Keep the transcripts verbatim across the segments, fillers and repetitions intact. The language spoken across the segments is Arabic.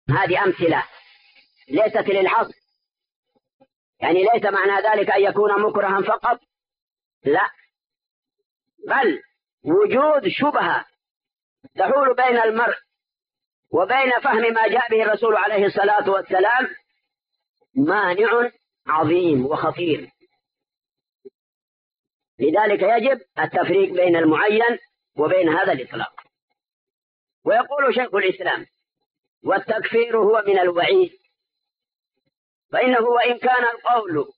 هذه أمثلة ليست للحصر، يعني ليس معنى ذلك أن يكون مكرها فقط، لا، بل وجود شبهة تحول بين المرء وبين فهم ما جاء به الرسول عليه الصلاة والسلام مانع عظيم وخطير. لذلك يجب التفريق بين المعين وبين هذا الإطلاق. ويقول شيخ الإسلام: والتكفير هو من الوعيد، فإنه وإن كان القول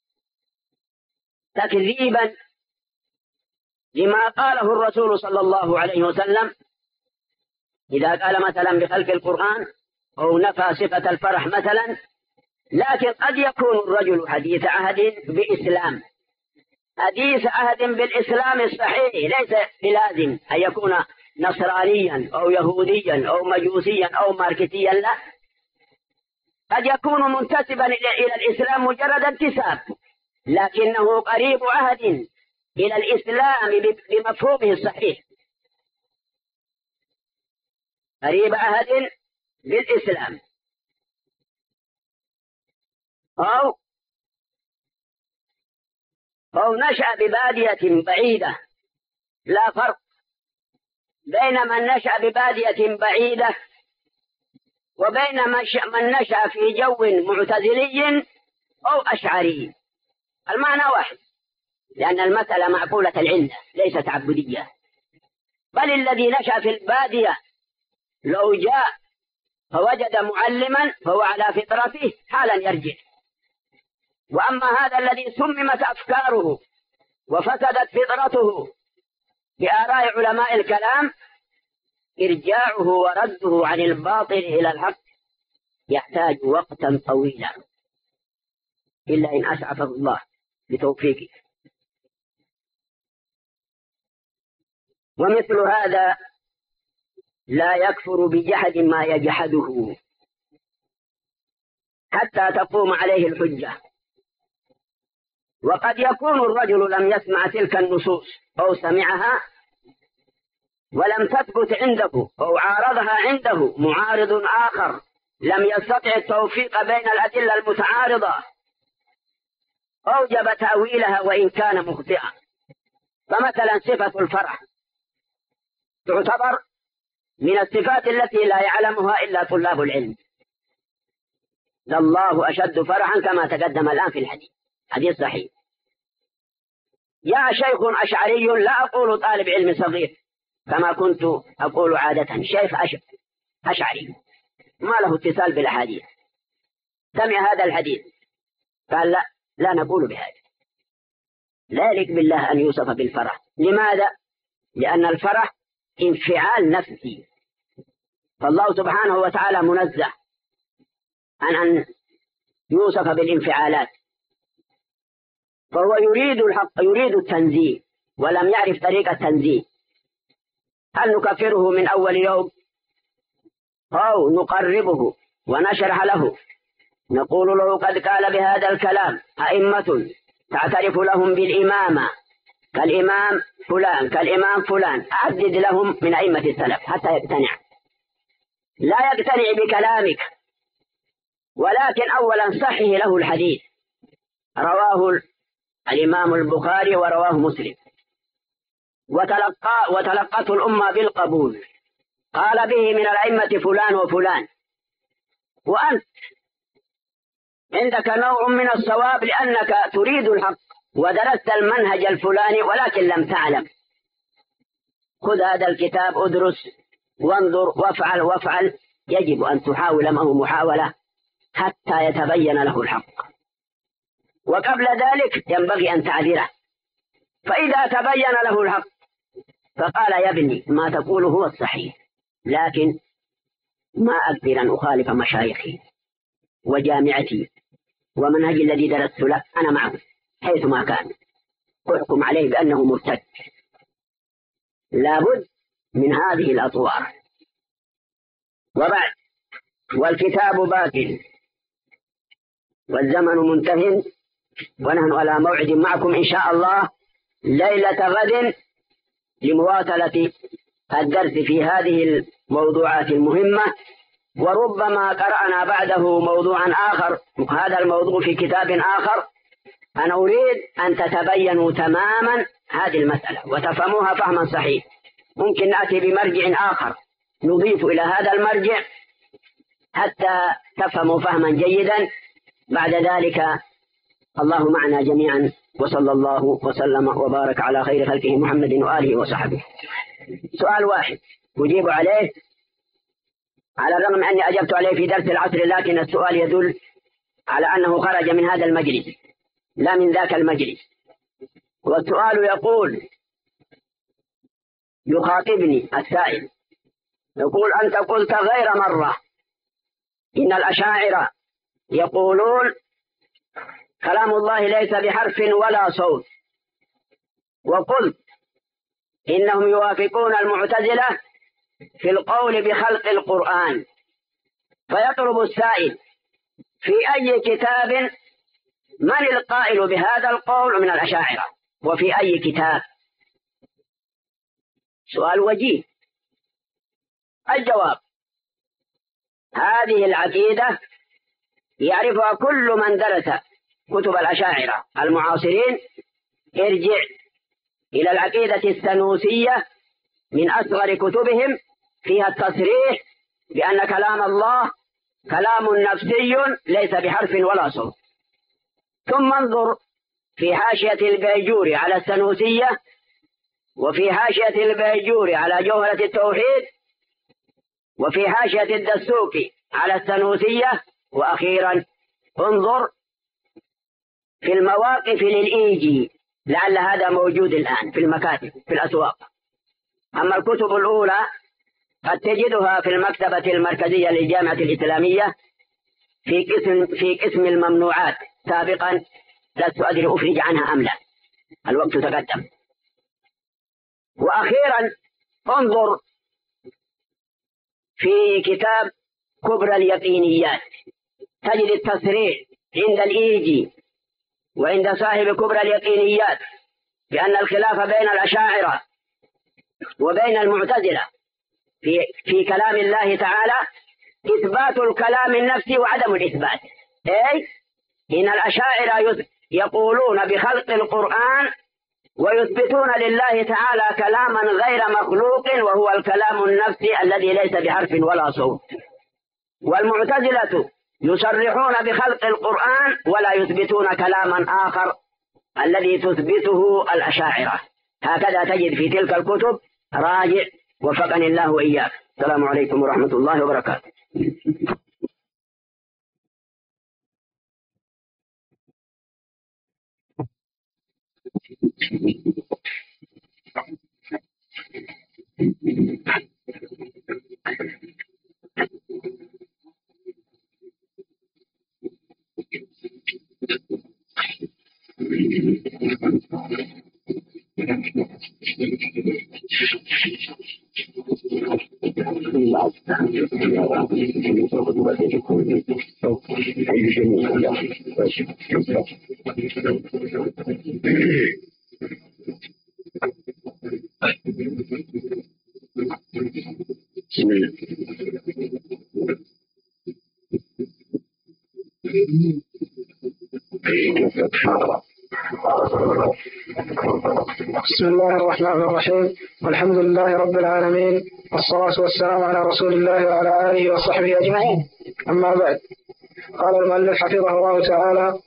تكذيبا لما قاله الرسول صلى الله عليه وسلم، إذا قال مثلا بخلق القرآن أو نفى صفة الفرح مثلا، لكن قد يكون الرجل حديث عهد بإسلام، حديث عهد بالإسلام الصحيح، ليس بلازم أن يكون نصرانيا أو يهوديا أو مجوسيا أو ماركسيا، لا، قد يكون منتسبا إلى الإسلام مجرد انتساب، لكنه قريب عهد إلى الإسلام بمفهومه الصحيح، قريب عهد بالإسلام، أو أو نشأ ببادية بعيدة. لا فرق بين من نشأ ببادية بعيدة وبين من نشأ في جو معتزلي أو أشعري، المعنى واحد، لأن المسألة معقولة العلة ليست عبودية. بل الذي نشأ في البادية لو جاء فوجد معلما فهو على فطرته حالا يرجع. وأما هذا الذي سممت أفكاره وفسدت فطرته بآراء علماء الكلام، إرجاعه ورده عن الباطل إلى الحق يحتاج وقتا طويلا، إلا إن أسعفه الله بتوفيقه. ومثل هذا لا يكفر بجحد ما يجحده حتى تقوم عليه الحجة. وقد يكون الرجل لم يسمع تلك النصوص أو سمعها ولم تثبت عنده أو عارضها عنده معارض آخر لم يستطع التوفيق بين الأدلة المتعارضة، أوجب تأويلها وإن كان مخطئا. فمثلا صفة الفرح تعتبر من الصفات التي لا يعلمها إلا طلاب العلم. لله أشد فرحا كما تقدم الآن في الحديث، حديث صحيح. يا شيخ أشعري، لا أقول طالب علم صغير كما كنت أقول عادة، شيخ أشعري ما له اتصال بالأحاديث، سمع هذا الحديث قال لا لا نقول بهذا، لا يليق بالله أن يوصف بالفرح. لماذا؟ لأن الفرح انفعال نفسي، فالله سبحانه وتعالى منزه عن أن يوصف بالانفعالات، فهو يريد الحق، يريد التنزيه ولم يعرف طريقة التنزيه. هل نكفره من أول يوم أو نقربه ونشرح له، نقول له قد قال بهذا الكلام أئمة تعترف لهم بالإمامة كالإمام فلان كالإمام فلان، أعدد لهم من أئمة السلف حتى يقتنع. لا يقتنع بكلامك، ولكن أولا صحه له الحديث، رواه الإمام البخاري ورواه مسلم، وتلقى وتلقته الأمة بالقبول، قال به من الأئمة فلان وفلان، وأنت عندك نوع من الصواب لأنك تريد الحق ودرست المنهج الفلاني ولكن لم تعلم. خذ هذا الكتاب، ادرس وانظر وافعل وافعل، يجب أن تحاول معه محاولة حتى يتبين له الحق، وقبل ذلك ينبغي أن تعذره. فإذا تبين له الحق فقال يا ابني ما تقول هو الصحيح، لكن ما أقدر أن أخالف مشايخي وجامعتي ومنهج الذي درست له، أنا معه حيثما كان، أحكم عليه بأنه مرتد. لابد من هذه الأطوار. وبعد، والكتاب باق والزمن منتهٍ، ونحن على موعد معكم إن شاء الله ليلة غد لمواصلة الدرس في هذه الموضوعات المهمة وربما قرأنا بعده موضوعا آخر، هذا الموضوع في كتاب آخر. أنا أريد أن تتبينوا تماما هذه المسألة وتفهموها فهما صحيح. ممكن نأتي بمرجع آخر نضيف إلى هذا المرجع حتى تفهموا فهما جيدا. بعد ذلك الله معنا جميعا، وصلى الله وسلم وبارك على خير خلقه محمد وآله وصحبه. سؤال واحد أجيب عليه على الرغم أني أجبت عليه في درس العصر، لكن السؤال يدل على أنه خرج من هذا المجلس لا من ذاك المجلس. والسؤال يقول، يخاطبني السائل يقول: أنت قلت غير مرة إن الأشاعرة يقولون كلام الله ليس بحرف ولا صوت، وقلت إنهم يوافقون المعتزلة في القول بخلق القرآن. فيطلب السائل: في أي كتاب من القائل بهذا القول من الأشاعرة، وفي أي كتاب؟ سؤال وجيه. الجواب: هذه العقيدة يعرفها كل من درس كتب الأشاعرة المعاصرين. ارجع إلى العقيدة السنوسية من أصغر كتبهم، فيها التصريح بأن كلام الله كلام نفسي ليس بحرف ولا صوت. ثم انظر في حاشية البيجوري على السنوسية، وفي حاشية البيجوري على جوهرة التوحيد، وفي حاشية الدسوقي على السنوسية، وأخيرا انظر في المواقف للإيجي، لعل هذا موجود الآن في المكاتب في الأسواق. أما الكتب الأولى قد تجدها في المكتبة المركزية للجامعة الإسلامية في قسم في قسم الممنوعات سابقا، لست أدري أفرج عنها أم لا، الوقت تقدم. وأخيرا انظر في كتاب كبرى اليقينيات، تجد التصريح عند الإيجي وعند صاحب كبرى اليقينيات بأن الخلاف بين الأشاعرة وبين المعتزلة في, في كلام الله تعالى إثبات الكلام النفسي وعدم الإثبات. أي إن الأشاعرة يقولون بخلق القرآن ويثبتون لله تعالى كلاما غير مخلوق، وهو الكلام النفسي الذي ليس بحرف ولا صوت. والمعتزلة يصرحون بخلق القرآن ولا يثبتون كلاما آخر الذي تثبته الأشاعرة. هكذا تجد في تلك الكتب. راجع وفقني الله وإياك. السلام عليكم ورحمة الله وبركاته. بسم الله الرحمن الرحيم، والحمد لله رب العالمين، والصلاة والسلام على رسول الله وعلى آله وصحبه أجمعين. أما بعد، قال المؤلف حفظه الله تعالى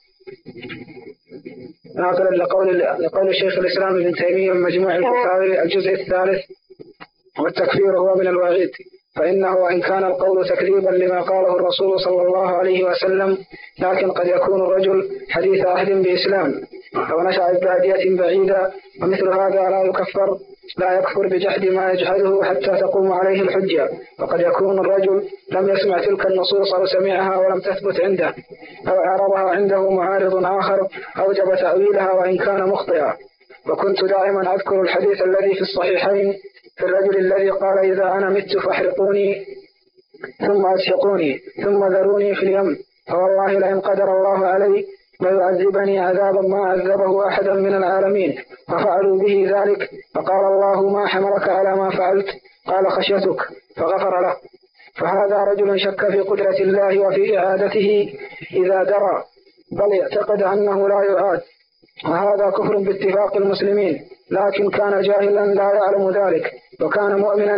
ناقلا لقول, لقول شيخ الإسلام ابن تيمية من مجموع الفتاوى الجزء الثالث: والتكفير هو من الوعيد، فإنه وإن كان القول تكذيبا لما قاله الرسول صلى الله عليه وسلم، لكن قد يكون الرجل حديث عهد بإسلام أو نشأ ببادية بعيدة، ومثل هذا لا يكفر لا يكفر بجحد ما يجحده حتى تقوم عليه الحجة. وقد يكون الرجل لم يسمع تلك النصوص أو سمعها ولم تثبت عنده، أو عرضها عنده معارض آخر أوجب تأويلها وإن كان مخطئا. وكنت دائما أذكر الحديث الذي في الصحيحين في الرجل الذي قال: إذا أنا مت فاحرقوني ثم أسحقوني ثم ذروني في اليم، فوالله لئن قدر الله علي ليعذبني عذابا ما عذبه أحدا من العالمين. ففعلوا به ذلك، فقال الله: ما حملك على ما فعلت؟ قال: خشيتك، فغفر له. فهذا رجل شك في قدرة الله وفي إعادته إذا درى، بل اعتقد أنه لا يعاد، وهذا كفر باتفاق المسلمين، لكن كان جاهلا لا يعلم ذلك، وكان مؤمنا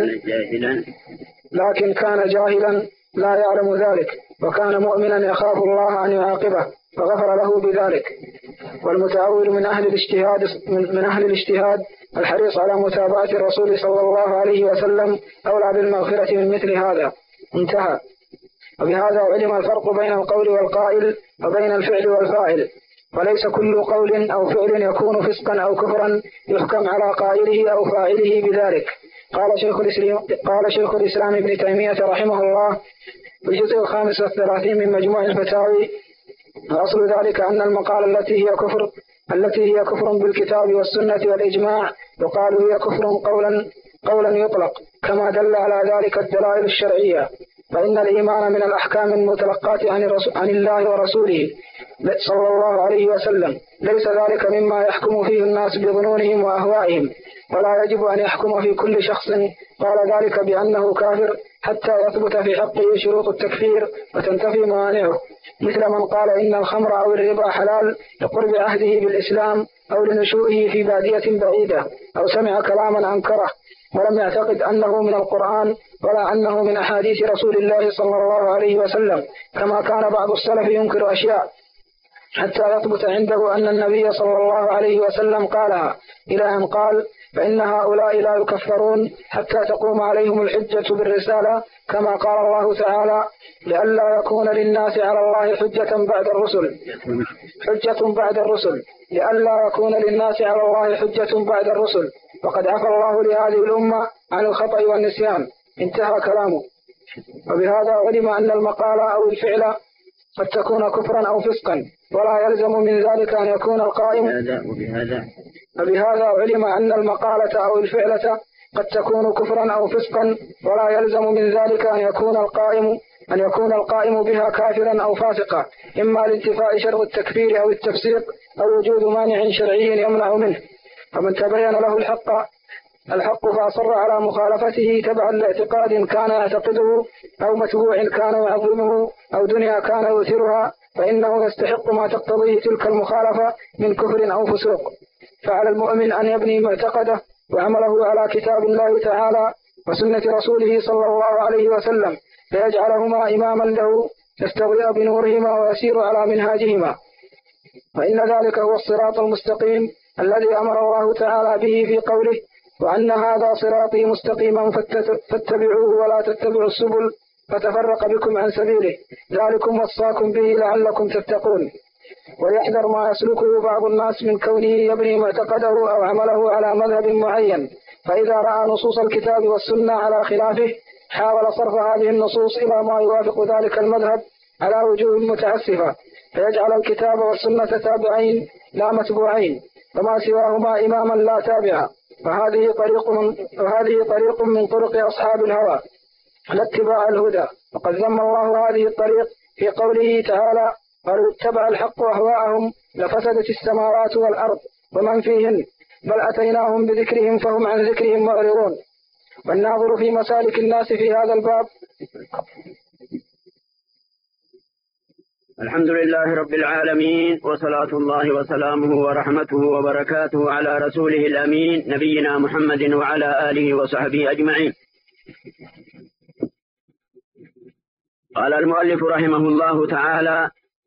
لكن كان جاهلا لا يعلم ذلك وكان مؤمنا يخاف الله أن يعاقبه فغفر له بذلك. والمتأول من أهل الاجتهاد من أهل الاجتهاد الحريص على متابعة الرسول صلى الله عليه وسلم أولى بالمغفرة من مثل هذا. انتهى. وبهذا علم الفرق بين القول والقائل وبين الفعل والفاعل، وليس كل قول أو فعل يكون فسقا أو كفرا يحكم على قائله أو فاعله بذلك. قال شيخ الإسلام, قال شيخ الإسلام ابن تيمية رحمه الله في الجزء الخامس والثلاثين من مجموع الفتاوي: وأصل ذلك أن المقالة التي هي كفر التي هي كفر بالكتاب والسنة والإجماع يقال هي كفر قولا قولا يطلق، كما دل على ذلك الدلائل الشرعية. فإن الإيمان من الأحكام المتلقاة عن, عن الله ورسوله صلى الله عليه وسلم، ليس ذلك مما يحكم فيه الناس بظنونهم وأهوائهم، ولا يجب أن يحكم في كل شخص قال ذلك بأنه كافر حتى يثبت في حقه شروط التكفير وتنتفي موانعه، مثل من قال إن الخمر أو الربا حلال لقرب عهده بالإسلام أو لنشوئه في بادية بعيدة، أو سمع كلاما أنكره ولم يعتقد أنه من القرآن ولا أنه من أحاديث رسول الله صلى الله عليه وسلم، كما كان بعض السلف ينكر أشياء حتى يثبت عنده أن النبي صلى الله عليه وسلم قالها، إلى أن قال: فإن هؤلاء لا يكفرون حتى تقوم عليهم الحجة بالرسالة، كما قال الله تعالى: لئلا يكون للناس على الله حجة بعد الرسل حجة بعد الرسل لئلا يكون للناس على الله حجة بعد الرسل، وقد عفى الله لهذه الأمة عن الخطأ والنسيان. انتهى كلامه. وبهذا علم أن المقالة أو الفعل قد تكون كفرا أو فسقا، ولا يلزم من ذلك أن يكون القائم وبهذا, وبهذا علم أن المقالة أو الفعلة قد تكون كفرا أو فسقا، ولا يلزم من ذلك أن يكون القائم أن يكون القائم بها كافرا أو فاسقا، إما لانتفاء شرط التكفير أو التفسيق أو وجود مانع شرعي يمنع منه. فمن تبين له الحق الحق فأصر على مخالفته تبعا لاعتقاد كان يعتقده أو متبوع كان يعظمه أو دنيا كان يؤثرها، فإنه يستحق ما تقتضيه تلك المخالفة من كفر أو فسوق. فعلى المؤمن أن يبني معتقده وعمله على كتاب الله تعالى وسنة رسوله صلى الله عليه وسلم، فيجعلهما إماما له يستضيء بنورهما ويسير على منهاجهما، فإن ذلك هو الصراط المستقيم الذي أمر الله تعالى به في قوله: وأن هذا صراطي مستقيما فاتبعوه ولا تتبعوا السبل فتفرق بكم عن سبيله، ذلكم وصاكم به لعلكم تتقون. وليحذر ما يسلكه بعض الناس من كونه يبني معتقده أو عمله على مذهب معين، فإذا رأى نصوص الكتاب والسنة على خلافه حاول صرف هذه النصوص إلى ما يوافق ذلك المذهب على وجوه متعسفة، فيجعل الكتاب والسنة تابعين لا متبوعين، وما سواهما إماما لا تابعا. وهذه طريق من, وهذه طريق من طرق أصحاب الهوى لا اتباع الهدى، وقد ذم الله هذه الطريق في قوله تعالى: قالوا اتبع الحق أهواءهم لفسدت السماوات والأرض ومن فيهن بل أتيناهم بذكرهم فهم عن ذكرهم معرضون. والناظر في مسالك الناس في هذا الباب. الحمد لله رب العالمين، وصلاة الله وسلامه ورحمته وبركاته على رسوله الأمين نبينا محمد وعلى آله وصحبه أجمعين. قال المؤلف رحمه الله تعالى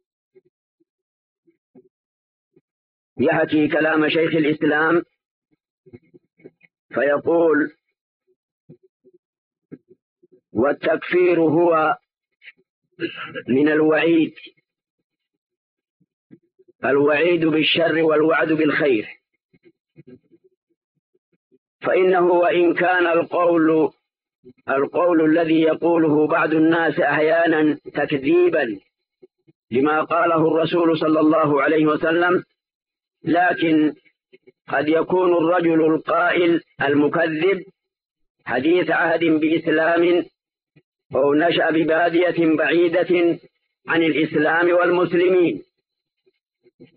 يحكي كلام شيخ الإسلام فيقول: والتكفير هو من الوعيد الوعيد بالشر والوعد بالخير، فإنه وإن كان القول القول الذي يقوله بعض الناس أحيانا تكذيبا لما قاله الرسول صلى الله عليه وسلم، لكن قد يكون الرجل القائل المكذب حديث عهد بإسلام أو نشأ ببادية بعيدة عن الإسلام والمسلمين،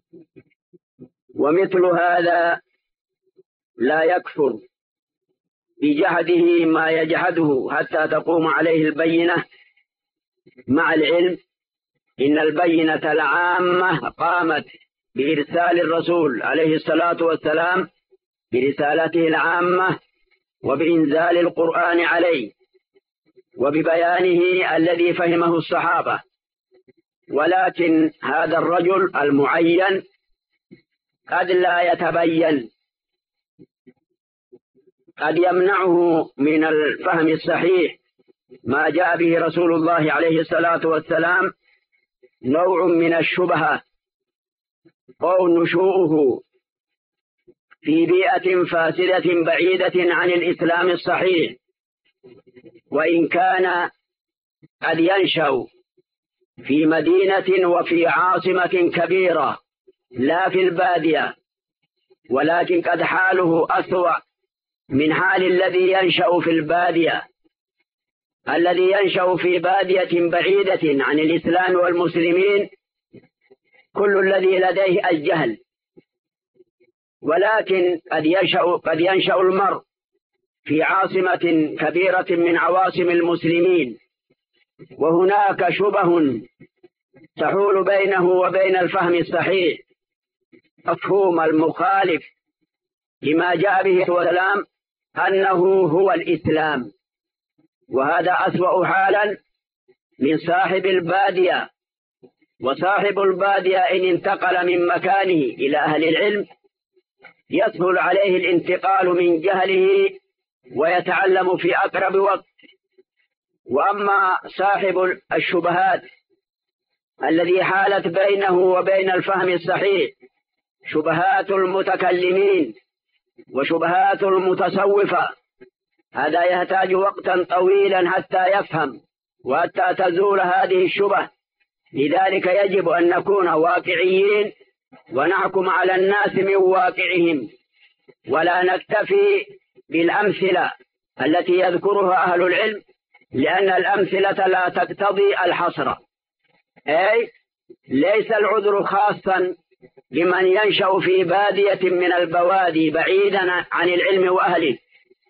ومثل هذا لا يكفر بجحده ما يجحده حتى تقوم عليه البينة، مع العلم إن البينة العامة قامت بإرسال الرسول عليه الصلاة والسلام برسالته العامة وبإنزال القرآن عليه وببيانه الذي فهمه الصحابة. ولكن هذا الرجل المعين قد لا يتبين، قد يمنعه من الفهم الصحيح ما جاء به رسول الله عليه الصلاة والسلام نوع من الشبهة أو نشوءه في بيئة فاسدة بعيدة عن الإسلام الصحيح، وإن كان قد ينشأ في مدينة وفي عاصمة كبيرة لا في البادية، ولكن قد حاله أسوأ من حال الذي ينشأ في البادية. الذي ينشأ في بادية بعيدة عن الإسلام والمسلمين كل الذي لديه الجهل، ولكن قد ينشأ, قد ينشأ المرء في عاصمة كبيرة من عواصم المسلمين وهناك شبه تحول بينه وبين الفهم الصحيح، مفهوم المخالف لما جاء به السلام أنه هو الإسلام، وهذا أسوأ حالا من صاحب البادية. وصاحب البادية إن انتقل من مكانه إلى أهل العلم يسهل عليه الانتقال من جهله ويتعلم في أقرب وقت. وأما صاحب الشبهات الذي حالت بينه وبين الفهم الصحيح شبهات المتكلمين وشبهات المتصوفة، هذا يحتاج وقتا طويلا حتى يفهم وحتى تزول هذه الشبه. لذلك يجب أن نكون واقعيين ونحكم على الناس من واقعهم، ولا نكتفي بالأمثلة التي يذكرها أهل العلم، لأن الأمثلة لا تقتضي الحصر. أي ليس العذر خاصا لمن ينشأ في بادية من البوادي بعيدا عن العلم وأهله،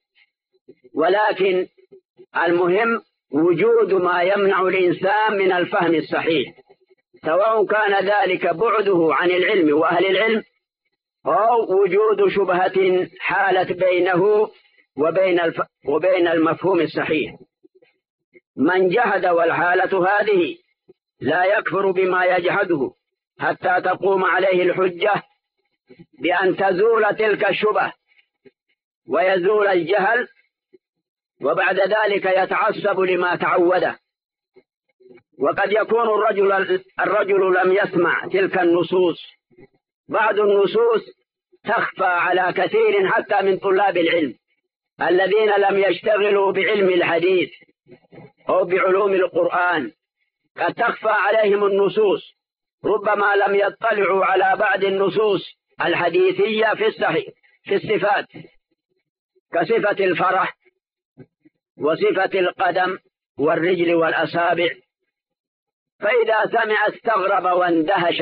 ولكن المهم وجود ما يمنع الإنسان من الفهم الصحيح، سواء كان ذلك بعده عن العلم وأهل العلم أو وجود شبهة حالت بينه وبين, الف... وبين المفهوم الصحيح. من جهد والحالة هذه لا يكفر بما يجحده حتى تقوم عليه الحجة بأن تزول تلك الشبه ويزول الجهل، وبعد ذلك يتعصب لما تعوده. وقد يكون الرجل, الرجل لم يسمع تلك النصوص. بعض النصوص تخفى على كثير حتى من طلاب العلم الذين لم يشتغلوا بعلم الحديث أو بعلوم القرآن، قد تخفى عليهم النصوص، ربما لم يطلعوا على بعض النصوص الحديثية في الصحيح في الصفات كصفة الفرح وصفة القدم والرجل والأصابع، فإذا سمع استغرب واندهش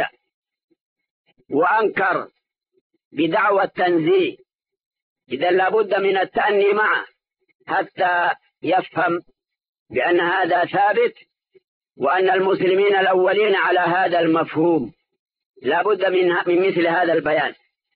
وأنكر بدعوى التنزيه. إذا لابد من التأني معه حتى يفهم بأن هذا ثابت وأن المسلمين الأولين على هذا المفهوم، لابد من, من مثل هذا البيان.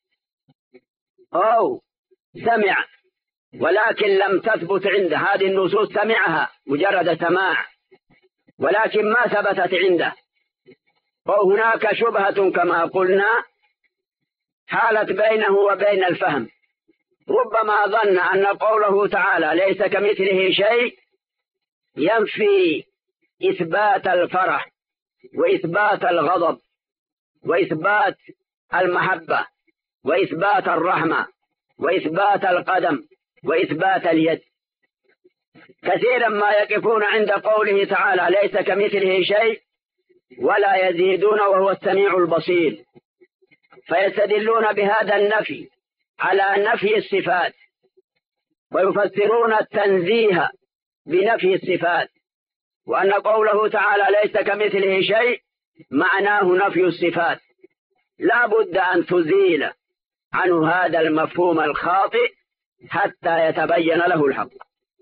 أو سمع ولكن لم تثبت عنده هذه النصوص، سمعها مجرد سماع ولكن ما ثبتت عنده، وهناك شبهة كما قلنا حالت بينه وبين الفهم. ربما ظن أن قوله تعالى ليس كمثله شيء ينفي إثبات الفرح وإثبات الغضب وإثبات المحبة وإثبات الرحمة وإثبات القدم وإثبات اليد. كثيرا ما يقفون عند قوله تعالى ليس كمثله شيء ولا يزيدون وهو السميع البصير، فيستدلون بهذا النفي على نفي الصفات ويفسرون التنزيه بنفي الصفات، وأن قوله تعالى ليس كمثله شيء معناه نفي الصفات. لا بد أن تزيل عنه هذا المفهوم الخاطئ حتى يتبين له الحق.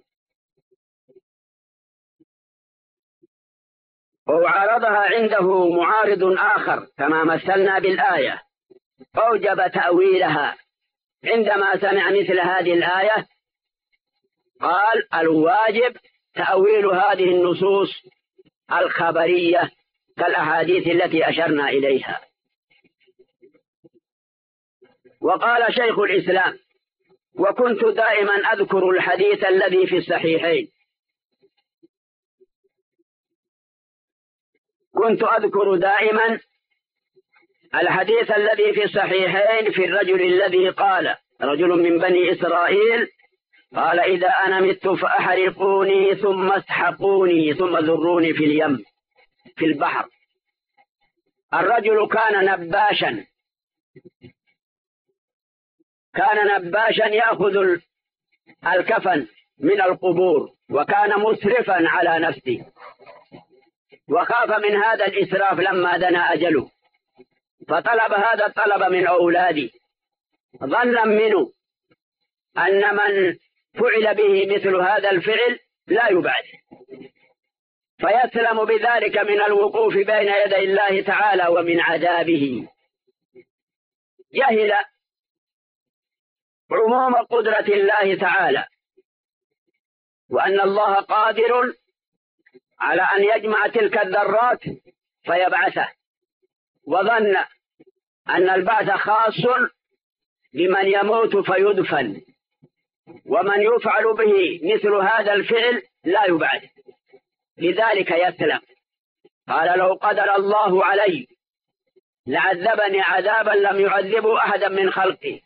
وعارضها عنده معارض آخر كما مثلنا بالآية، أوجب تأويلها عندما سمع مثل هذه الآية، قال الواجب تأويل هذه النصوص الخبرية كالأحاديث التي أشرنا إليها. وقال شيخ الإسلام: وكنت دائما أذكر الحديث الذي في الصحيحين كنت أذكر دائما الحديث الذي في الصحيحين في الرجل الذي قال، رجل من بني إسرائيل قال: إذا أنا مت فأحرقوني ثم اسحقوني ثم ذروني في اليم في البحر. الرجل كان نباشا كان نباشا يأخذ الكفن من القبور، وكان مسرفا على نفسه، وخاف من هذا الإسراف لما دنا أجله، فطلب هذا الطلب من أولاده، ظنا منه أن من فعل به مثل هذا الفعل لا يبعد، فيسلم بذلك من الوقوف بين يدي الله تعالى ومن عذابه. جهل عموم قدرة الله تعالى، وأن الله قادر على أن يجمع تلك الذرات فيبعثه، وظن أن البعث خاص بمن يموت فيدفن، ومن يفعل به مثل هذا الفعل لا يبعث، لذلك يسلم. قال: لو قدر الله علي لعذبني عذابا لم يعذبه أحدا من خلقه.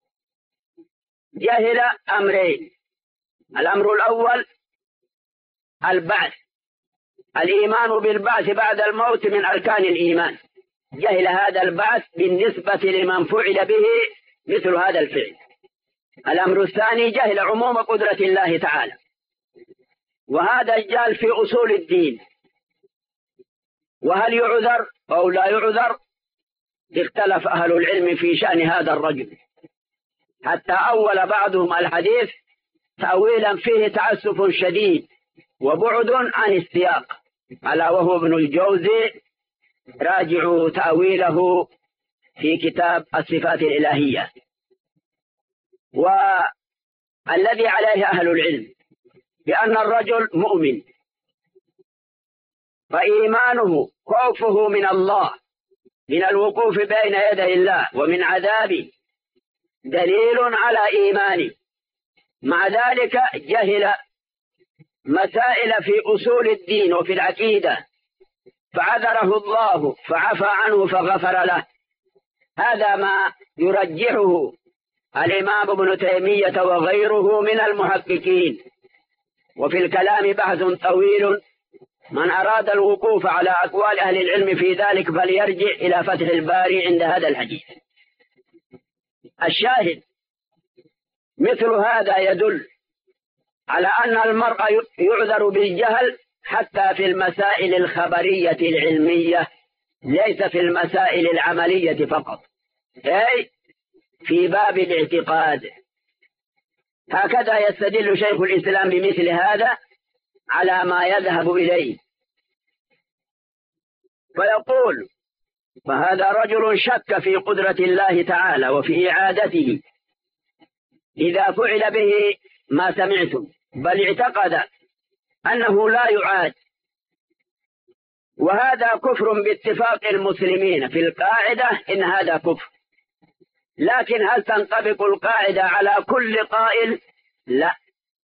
جهل أمرين: الأمر الأول البعث، الإيمان بالبعث بعد الموت من أركان الإيمان، جهل هذا البعث بالنسبة لمن فعل به مثل هذا الفعل. الأمر الثاني جهل عموم قدرة الله تعالى، وهذا الجهل في أصول الدين، وهل يعذر أو لا يعذر؟ اختلف أهل العلم في شأن هذا الرجل، حتى أول بعضهم الحديث تأويلا فيه تعسف شديد وبعد عن السياق، ألا وهو ابن الجوزي، راجعوا تأويله في كتاب الصفات الإلهية. والذي عليه أهل العلم بأن الرجل مؤمن، فإيمانه خوفه من الله من الوقوف بين يدي الله ومن عذابه دليل على إيمانه. مع ذلك جهل مسائل في أصول الدين وفي العقيدة، فعذره الله فعفى عنه فغفر له. هذا ما يرجحه الإمام ابن تيمية وغيره من المحققين، وفي الكلام بحث طويل، من أراد الوقوف على أقوال أهل العلم في ذلك فليرجع إلى فتح الباري عند هذا الحديث. الشاهد مثل هذا يدل على أن المرء يعذر بالجهل حتى في المسائل الخبرية العلمية، ليس في المسائل العملية فقط، أي في باب الاعتقاد. هكذا يستدل شيخ الإسلام بمثل هذا على ما يذهب إليه، فيقول: فهذا رجل شك في قدرة الله تعالى وفي إعادته إذا فعل به ما سمعتم، بل اعتقد أنه لا يعاد، وهذا كفر باتفاق المسلمين في القاعدة، إن هذا كفر. لكن هل تنطبق القاعدة على كل قائل؟ لا،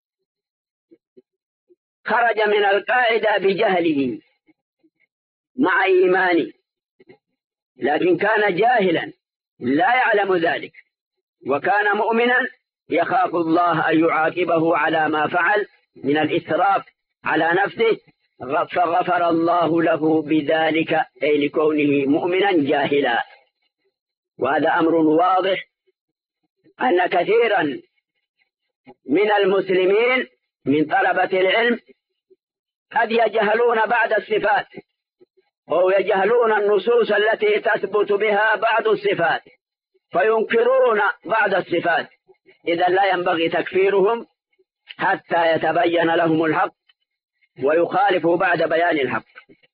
خرج من القاعدة بجهله مع إيمانه، لكن كان جاهلا لا يعلم ذلك، وكان مؤمنا يخاف الله أن يعاقبه على ما فعل من الإسراف على نفسه، فغفر الله له بذلك، أي لكونه مؤمنا جاهلا. وهذا أمر واضح أن كثيرا من المسلمين من طلبة العلم قد يجهلون بعض الصفات، أو يجهلون النصوص التي تثبت بها بعض الصفات، فينكرون بعض الصفات، إذا لا ينبغي تكفيرهم حتى يتبين لهم الحق ويخالفوا بعد بيان الحق.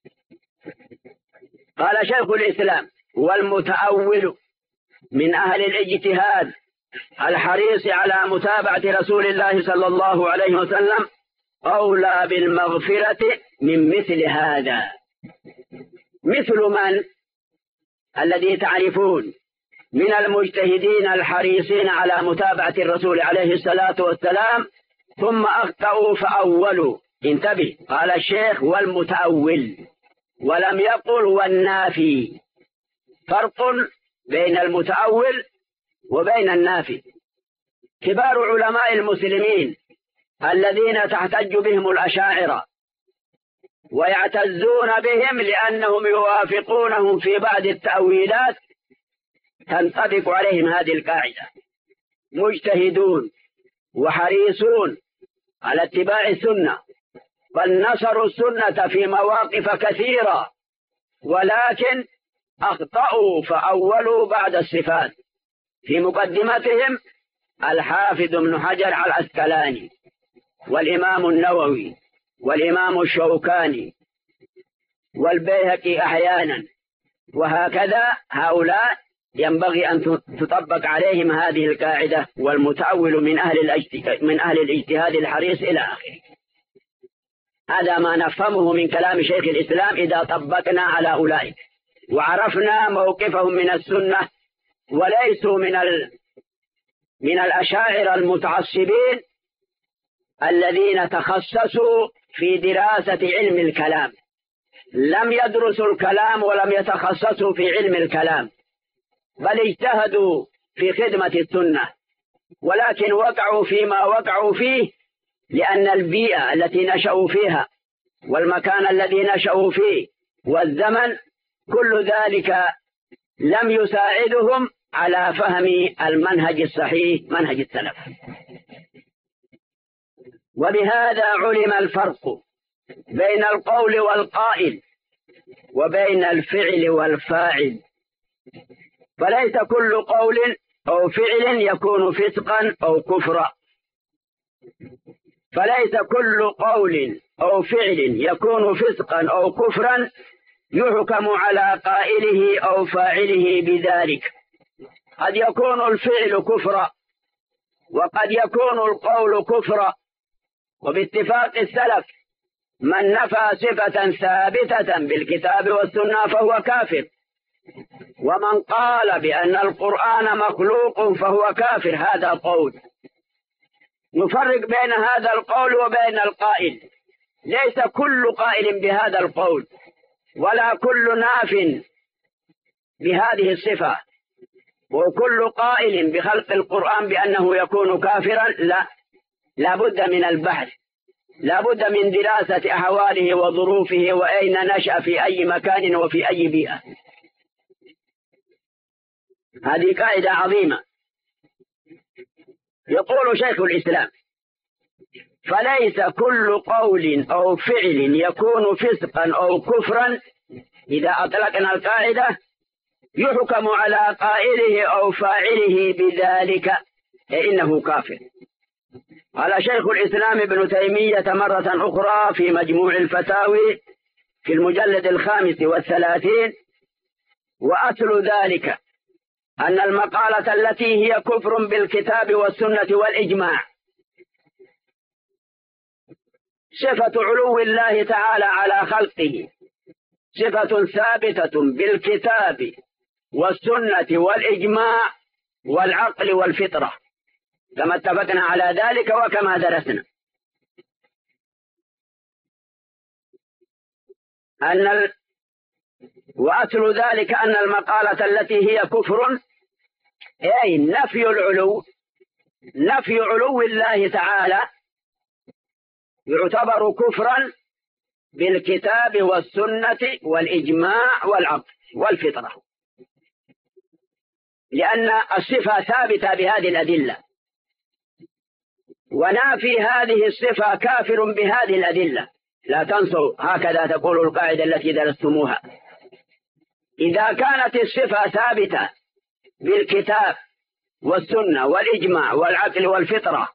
قال شيخ الإسلام: والمتأول من أهل الاجتهاد الحريص على متابعة رسول الله صلى الله عليه وسلم أولى بالمغفرة من مثل هذا. مثل من؟ الذي تعرفون من المجتهدين الحريصين على متابعة الرسول عليه الصلاة والسلام ثم أخطأوا فأولوا. انتبه، قال الشيخ: والمتأول، ولم يقل والنافي. فرق بين المتأول وبين النافي. كبار علماء المسلمين الذين تحتج بهم الأشاعرة ويعتزون بهم لأنهم يوافقونهم في بعض التأويلات تنطبق عليهم هذه القاعدة: مجتهدون وحريصون على اتباع السنة، بل نصروا السنة في مواقف كثيرة، ولكن أخطأوا فأولوا بعد الصفات. في مقدمتهم الحافظ ابن حجر العسقلاني والإمام النووي والإمام الشوكاني والبيهقي أحيانا، وهكذا هؤلاء ينبغي أن تطبق عليهم هذه القاعدة: والمتأول من أهل الاجتهاد من أهل الاجتهاد الحريص إلى آخره. هذا ما نفهمه من كلام شيخ الإسلام إذا طبقنا على أولئك وعرفنا موقفهم من السنة، وليسوا من ال... من الأشاعرة المتعصبين الذين تخصصوا في دراسة علم الكلام، لم يدرسوا الكلام ولم يتخصصوا في علم الكلام، بل اجتهدوا في خدمة السنة، ولكن وقعوا فيما وقعوا فيه لأن البيئة التي نشأوا فيها والمكان الذي نشأوا فيه والزمن كل ذلك لم يساعدهم على فهم المنهج الصحيح، منهج السلف. وبهذا علم الفرق بين القول والقائل وبين الفعل والفاعل، فليس كل قول أو فعل يكون فسقا أو كفرا، فليس كل قول أو فعل يكون فسقا أو كفرا يحكم على قائله أو فاعله بذلك. قد يكون الفعل كفرا وقد يكون القول كفرا، وباتفاق السلف من نفى صفة ثابتة بالكتاب والسنة فهو كافر، ومن قال بأن القرآن مخلوق فهو كافر. هذا قول. نفرق بين هذا القول وبين القائل. ليس كل قائل بهذا القول ولا كل ناف بهذه الصفة وكل قائل بخلق القرآن بأنه يكون كافرا. لا، لا بد من البحث، لا بد من دراسة أحواله وظروفه وأين نشأ في أي مكان وفي أي بيئة. هذه قاعدة عظيمة. يقول شيخ الإسلام: فليس كل قول أو فعل يكون فسقا أو كفرا، إذا أطلقنا القاعدة يحكم على قائله أو فاعله بذلك فإنه كافر. قال شيخ الإسلام ابن تيمية مرة أخرى في مجموع الفتاوي في المجلد الخامس والثلاثين: وأصل ذلك أن المقالة التي هي كفر بالكتاب والسنة والإجماع صفة علو الله تعالى على خلقه، صفة ثابتة بالكتاب والسنة والإجماع والعقل والفطرة، كما اتفقنا على ذلك وكما درسنا. أن ال... وأصل ذلك أن المقالة التي هي كفر أي نفي العلو، نفي علو الله تعالى يعتبر كفرا بالكتاب والسنة والإجماع والعقل والفطرة، لأن الصفة ثابتة بهذه الأدلة، ونافي هذه الصفة كافر بهذه الأدلة. لا تنسوا، هكذا تقول القاعدة التي درستموها: إذا كانت الصفة ثابتة بالكتاب والسنة والإجماع والعقل والفطرة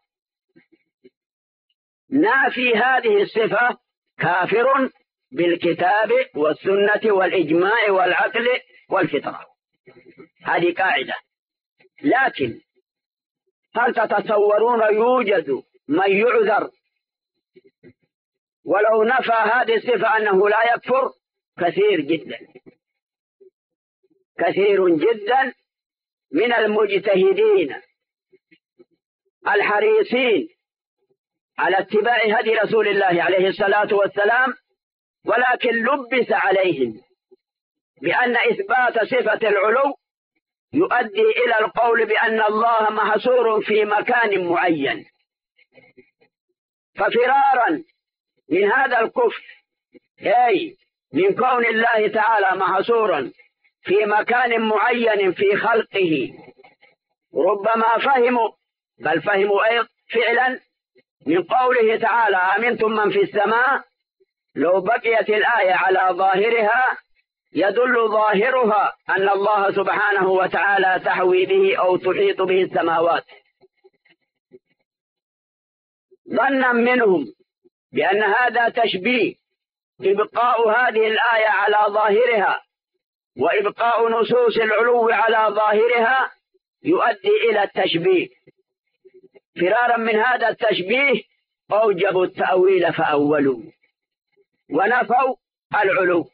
نافي هذه الصفة كافر بالكتاب والسنة والإجماع والعقل والفطرة. هذه قاعدة. لكن هل تتصورون يوجد من يعذر ولو نفى هذه الصفة أنه لا يكفر؟ كثير جدا كثير جدا من المجتهدين الحريصين على اتباع هدي رسول الله عليه الصلاة والسلام، ولكن لبس عليهم بأن إثبات صفة العلو يؤدي إلى القول بأن الله محصور في مكان معين، ففرارا من هذا الكفر أي من كون الله تعالى محصورا في مكان معين في خلقه، ربما فهموا بل فهموا أيضا فعلا من قوله تعالى أمنتم من في السماء، لو بقيت الآية على ظاهرها يدل ظاهرها أن الله سبحانه وتعالى تحوي به أو تحيط به السماوات، ظنا منهم بأن هذا تشبيه، إبقاء هذه الآية على ظاهرها وإبقاء نصوص العلو على ظاهرها يؤدي إلى التشبيه. فرارا من هذا التشبيه أوجبوا التأويل فأولوا ونفوا العلو،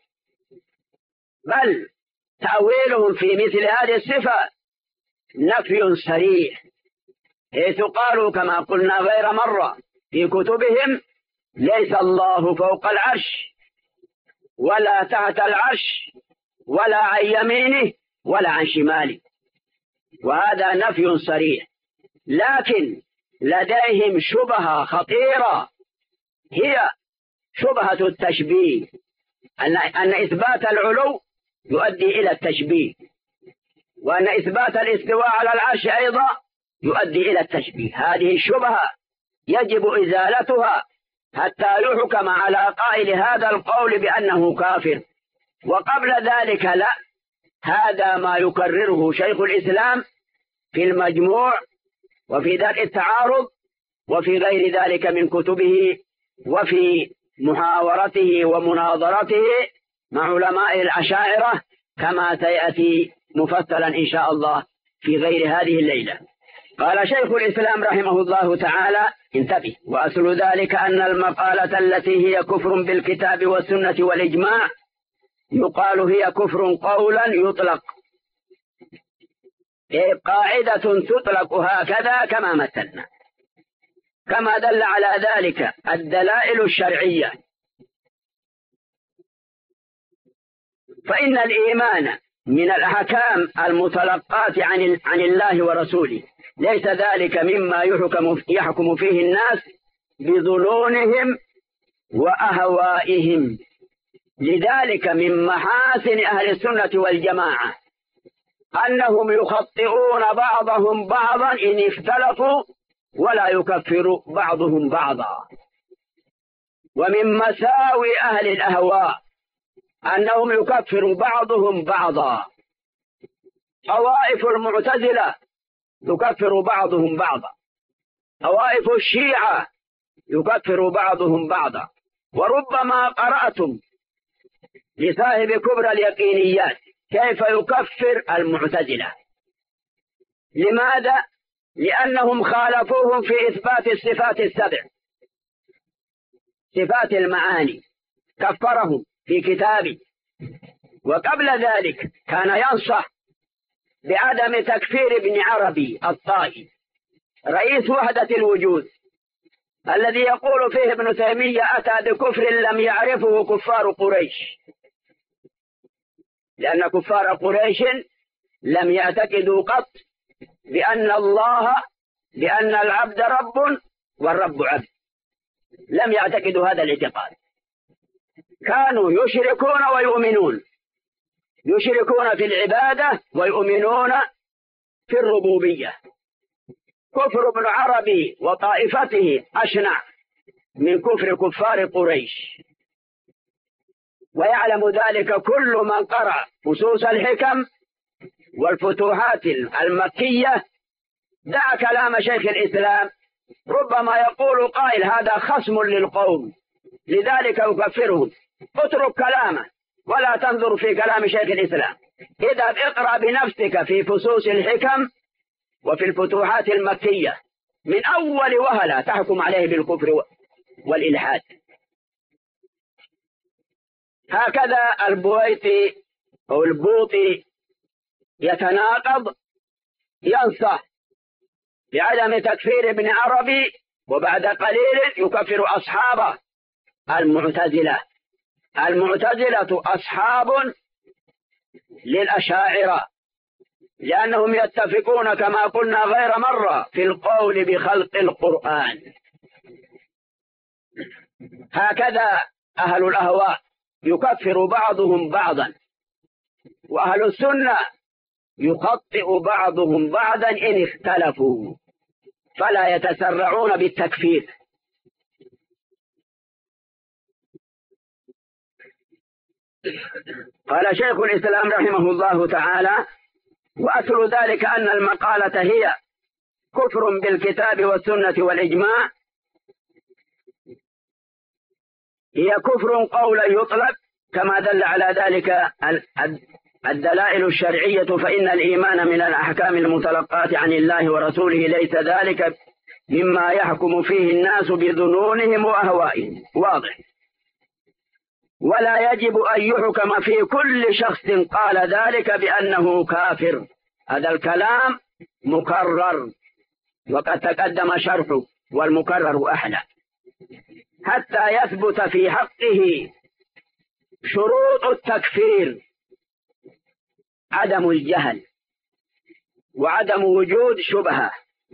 بل تأويلهم في مثل هذه الصفة نفي صريح، حيث قالوا كما قلنا غير مرة في كتبهم ليس الله فوق العرش ولا تحت العرش ولا عن يمينه ولا عن شماله، وهذا نفي صريح. لكن لديهم شبهة خطيرة هي شبهة التشبيه، أن, أن إثبات العلو يؤدي إلى التشبيه، وأن إثبات الاستواء على العرش أيضا يؤدي إلى التشبيه. هذه الشبهة يجب إزالتها حتى يحكم على قائل هذا القول بأنه كافر. وقبل ذلك لا، هذا ما يكرره شيخ الإسلام في المجموع وفي ذلك التعارض وفي غير ذلك من كتبه وفي محاورته ومناظرته مع علماء الأشاعرة، كما سيأتي مفصلا إن شاء الله في غير هذه الليلة. قال شيخ الإسلام رحمه الله تعالى انتبه: وأصل ذلك أن المقالة التي هي كفر بالكتاب والسنة والإجماع يقال هي كفر قولا يطلق، قاعدة تطلق هكذا كما مثلنا، كما دل على ذلك الدلائل الشرعية. فإن الإيمان من الأحكام المتلقاة عن عن الله ورسوله، ليس ذلك مما يحكم يحكم فيه الناس بظنونهم وأهوائهم. لذلك من محاسن أهل السنة والجماعة أنهم يخطئون بعضهم بعضا إن اختلفوا ولا يكفر بعضهم بعضا. ومن مساوي أهل الأهواء أنهم يكفر بعضهم بعضا. طوائف المعتزلة يكفر بعضهم بعضا، طوائف الشيعة يكفر بعضهم بعضا. وربما قرأتم لصاحب كبرى اليقينيات كيف يكفر المعتزلة. لماذا؟ لأنهم خالفوهم في إثبات الصفات السبع، صفات المعاني، كفرهم في كتابه. وقبل ذلك كان ينصح بعدم تكفير ابن عربي الطائي رئيس وحدة الوجود، الذي يقول فيه ابن تيمية أتى بكفر لم يعرفه كفار قريش، لأن كفار قريش لم يعتقدوا قط بأن الله بأن العبد رب والرب عبد، لم يعتقدوا هذا الاعتقاد. كانوا يشركون ويؤمنون، يشركون في العبادة ويؤمنون في الربوبية. كفر ابن عربي وطائفته أشنع من كفر كفار قريش، ويعلم ذلك كل من قرأ فصوص الحكم والفتوحات المكية دع كلام شيخ الإسلام، ربما يقول قائل هذا خصم للقوم لذلك يكفرهم، اترك كلامه ولا تنظر في كلام شيخ الإسلام. إذا اقرأ بنفسك في فصوص الحكم وفي الفتوحات المكية من أول وهلة تحكم عليه بالكفر والإلحاد. هكذا البويطي أو البوطي يتناقض، ينصح بعدم تكفير ابن عربي وبعد قليل يكفر أصحابه المعتزلة. المعتزلة أصحاب للأشاعرة لأنهم يتفقون كما قلنا غير مرة في القول بخلق القرآن. هكذا أهل الأهواء يكفر بعضهم بعضا، وأهل السنة يخطئ بعضهم بعضا إن اختلفوا، فلا يتسرعون بالتكفير. قال شيخ الإسلام رحمه الله تعالى: وأصل ذلك أن المقالة هي كفر بالكتاب والسنة والإجماع، هي كفر قولا يطلق كما دل على ذلك الدلائل الشرعية، فإن الإيمان من الأحكام المتلقاة عن الله ورسوله ليس ذلك مما يحكم فيه الناس بظنونهم وأهوائهم، واضح. ولا يجب أن يحكم في كل شخص قال ذلك بأنه كافر، هذا الكلام مكرر وقد تقدم شرحه والمكرر أحلى، حتى يثبت في حقه شروط التكفير: عدم الجهل وعدم وجود شبهة،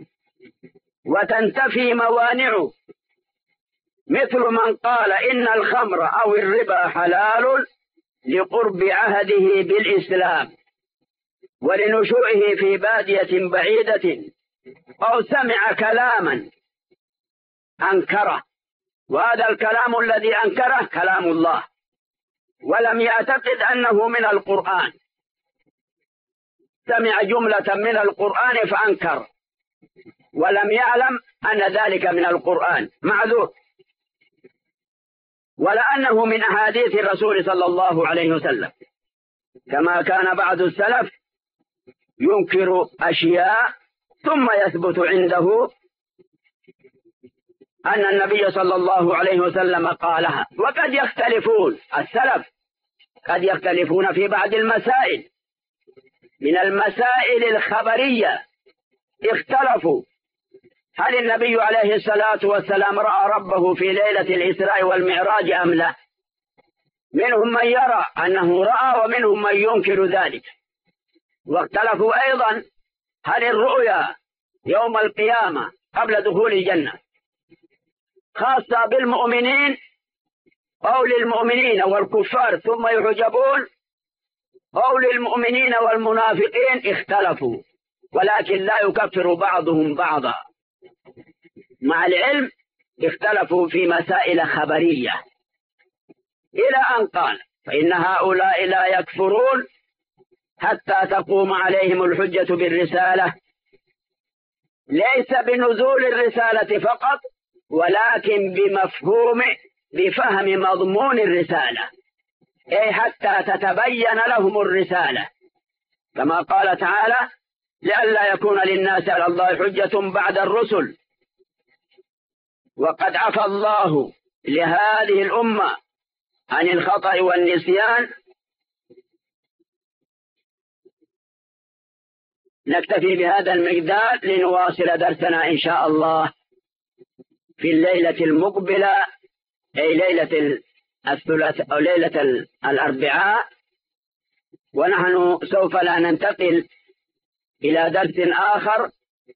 وتنتفي موانعه، مثل من قال إن الخمر أو الربا حلال لقرب عهده بالإسلام ولنشوئه في بادية بعيدة، أو سمع كلاما أنكره، وهذا الكلام الذي أنكره كلام الله ولم يعتقد أنه من القرآن، سمع جملة من القرآن فأنكر ولم يعلم أن ذلك من القرآن، معذور. ولأنه من أحاديث الرسول صلى الله عليه وسلم، كما كان بعض السلف ينكر أشياء ثم يثبت عنده أن النبي صلى الله عليه وسلم قالها. وقد يختلفون السلف، قد يختلفون في بعض المسائل، من المسائل الخبرية اختلفوا: هل النبي عليه الصلاة والسلام رأى ربه في ليلة الإسراء والمعراج أم لا؟ منهم من يرى أنه رأى ومنهم من ينكر ذلك. واختلفوا أيضا: هل الرؤيا يوم القيامة قبل دخول الجنة خاصة بالمؤمنين أو للمؤمنين والكفار ثم يحجبون، أو للمؤمنين والمنافقين؟ اختلفوا، ولكن لا يكفر بعضهم بعضا، مع العلم اختلفوا في مسائل خبرية، إلى أن قال: فإن هؤلاء لا يكفرون حتى تقوم عليهم الحجة بالرسالة، ليس بنزول الرسالة فقط، ولكن بمفهوم بفهم مضمون الرسالة، أي حتى تتبين لهم الرسالة، كما قال تعالى: لئلا يكون للناس على الله حجة بعد الرسل. وقد عفى الله لهذه الأمة عن الخطأ والنسيان. نكتفي بهذا المقدار لنواصل درسنا إن شاء الله في الليلة المقبلة، أي ليلة الثلاثاء أو ليلة الأربعاء، ونحن سوف لا ننتقل إلى درس آخر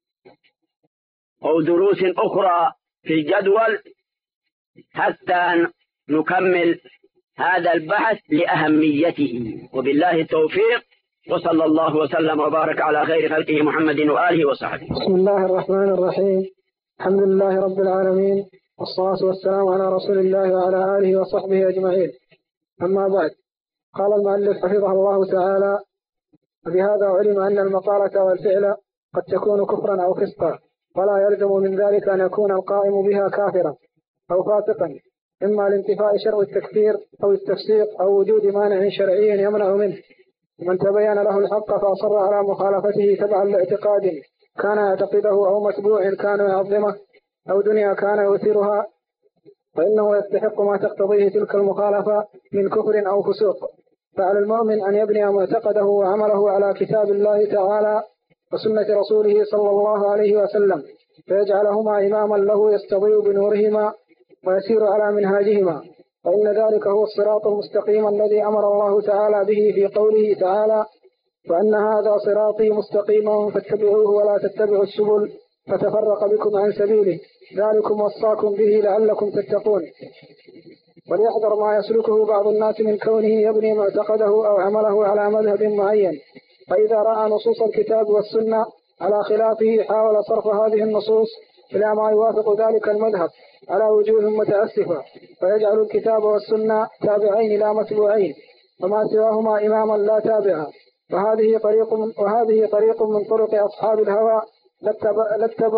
أو دروس أخرى في الجدول حتى نكمل هذا البحث لأهميته. وبالله التوفيق، وصلى الله وسلم وبارك على خير خلقه محمد وآله وصحبه. بسم الله الرحمن الرحيم، الحمد لله رب العالمين، والصلاة والسلام على رسول الله وعلى آله وصحبه أجمعين. أما بعد، قال المؤلف حفظه الله تعالى: وبهذا علم أن المقالة والفعل قد تكون كفرا أو فسقا، ولا يلزم من ذلك أن يكون القائم بها كافرا أو فاسقا، إما لانتفاء شرع التكفير أو التفسيق أو وجود مانع شرعي يمنع منه. من تبين له الحق فأصر على مخالفته تبعا لاعتقاد كان يعتقده أو متبوع كان يعظمه أو دنيا كان يؤثرها، فإنه يستحق ما تقتضيه تلك المخالفة من كفر أو فسوق. فعلى المؤمن أن يبني معتقده وعمله على كتاب الله تعالى وسنة رسوله صلى الله عليه وسلم، فيجعلهما إماما له يستضيء بنورهما ويسير على منهاجهما، فإن ذلك هو الصراط المستقيم الذي أمر الله تعالى به في قوله تعالى: وأن هذا صراطي مستقيما فاتبعوه ولا تتبعوا السبل فتفرق بكم عن سبيله، ذلكم وصاكم به لعلكم تتقون. وليحذر ما يسلكه بعض الناس من كونه يبني معتقده أو عمله على مذهب معين، فإذا رأى نصوص الكتاب والسنة على خلافه حاول صرف هذه النصوص إلى ما يوافق ذلك المذهب على وجوه متأسفة، فيجعل الكتاب والسنة تابعين لا متبوعين، وما سواهما إماما لا تابعا. وهذه طريق من وهذه طريق من طرق أصحاب الهوى لا اتباع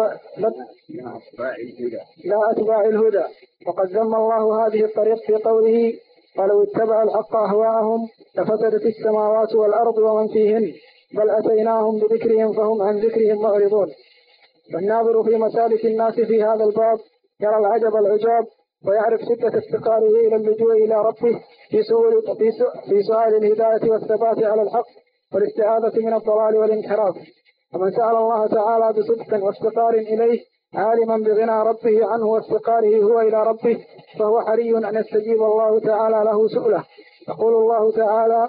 لا أتباع الهدى. وقد ذم الله هذه الطريق في قوله: ولو اتبع الحق أهواءهم لفسدت السماوات والأرض ومن فيهن بل أتيناهم بذكرهم فهم عن ذكرهم معرضون. فالناظر في مسالك الناس في هذا الباب يرى العجب العجاب، ويعرف شدة افتقاره إلى اللجوء إلى ربه في سؤال, في سؤال الهداية والثبات على الحق والاستعاذة من الضلال والانحراف. ومن سأل الله تعالى بصدق وافتقار إليه عالما بغنى ربه عنه وافتقاره هو إلى ربه، فهو حري أن يستجيب الله تعالى له سؤله. يقول الله تعالى: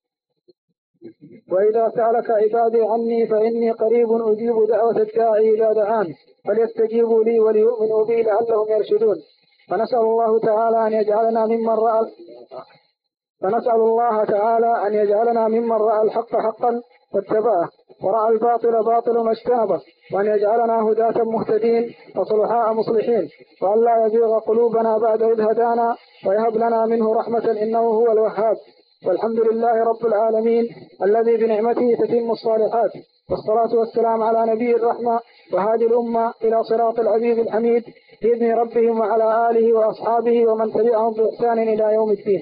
وإذا سألك عبادي عني فإني قريب أجيب دعوة الداعي إذا دعان فليستجيبوا لي وليؤمنوا بي لعلهم يرشدون. فنسأل الله تعالى أن يجعلنا ممن رأى فنسأل الله تعالى أن يجعلنا ممن رأى الحق حقا واتبعه، ورأى الباطل باطلا واجتنبه، وأن يجعلنا هداة مهتدين وصلحاء مصلحين، وأن لا يزيغ قلوبنا بعد إذ هدانا، ويهب لنا منه رحمة إنه هو الوهاب. والحمد لله رب العالمين الذي بنعمته تتم الصالحات، والصلاة والسلام على نبي الرحمة وهادي الأمة إلى صراط العزيز الحميد بإذن ربهم وعلى آله وأصحابه ومن تبعهم بإحسان إلى يوم الدين.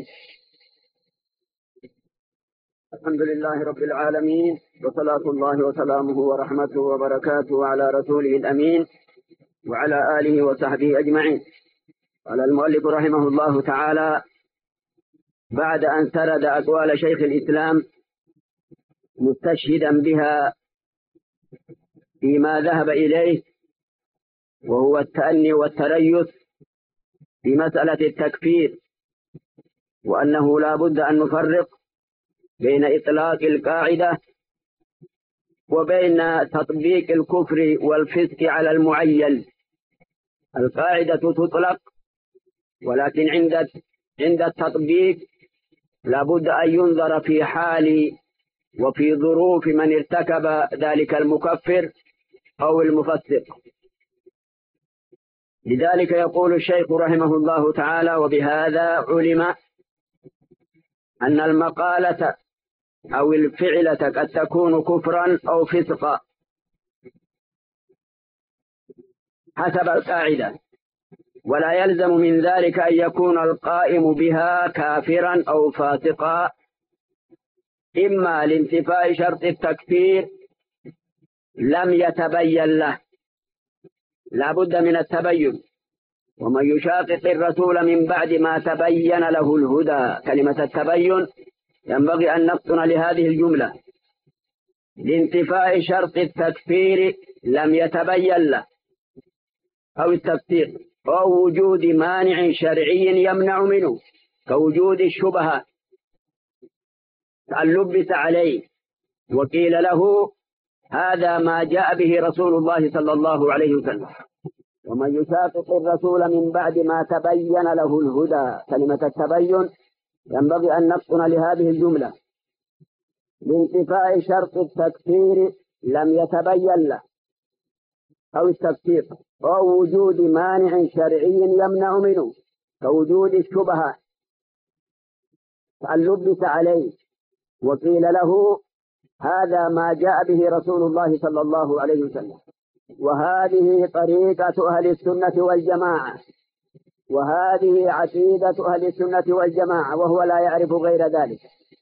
الحمد لله رب العالمين، وصلاة الله وسلامه ورحمته وبركاته على رسوله الأمين وعلى آله وصحبه أجمعين. قال المؤلف رحمه الله تعالى: بعد أن سرد أقوال شيخ الإسلام مستشهدا بها فيما ذهب إليه، وهو التأني والتريث في مسألة التكفير، وأنه لا بد أن نفرق بين إطلاق القاعدة وبين تطبيق الكفر والفسق على المعين. القاعدة تطلق، ولكن عند عند التطبيق لا بد أن ينظر في حال وفي ظروف من ارتكب ذلك المكفر أو المفسق. لذلك يقول الشيخ رحمه الله تعالى: وبهذا علم أن المقالة أو الفعلة قد تكون كفرا أو فسقا حسب القاعدة، ولا يلزم من ذلك أن يكون القائم بها كافرا أو فاسقا، إما لانتفاء شرط التكفير لم يتبين له، لا بد من التبين. ومن يشاقق الرسول من بعد ما تبين له الهدى، كلمة التبين ينبغي أن نفطن لهذه الجملة: لانتفاء شرط التكفير لم يتبين له أو التفسيق، أو وجود مانع شرعي يمنع منه، كوجود الشبهة لبس عليه وقيل له هذا ما جاء به رسول الله صلى الله عليه وسلم. ومن يشاقق الرسول من بعد ما تبين له الهدى، كلمة التبين ينبغي أن نفطن لهذه الجملة: لانتفاء شرط التكفير لم يتبين له أو التفسيق، أو وجود مانع شرعي يمنع منه، كوجود الشبهة لبس عليه وقيل له هذا ما جاء به رسول الله صلى الله عليه وسلم، وهذه طريقة أهل السنة والجماعة، وهذه عقيدة أهل السنة والجماعة، وهو لا يعرف غير ذلك.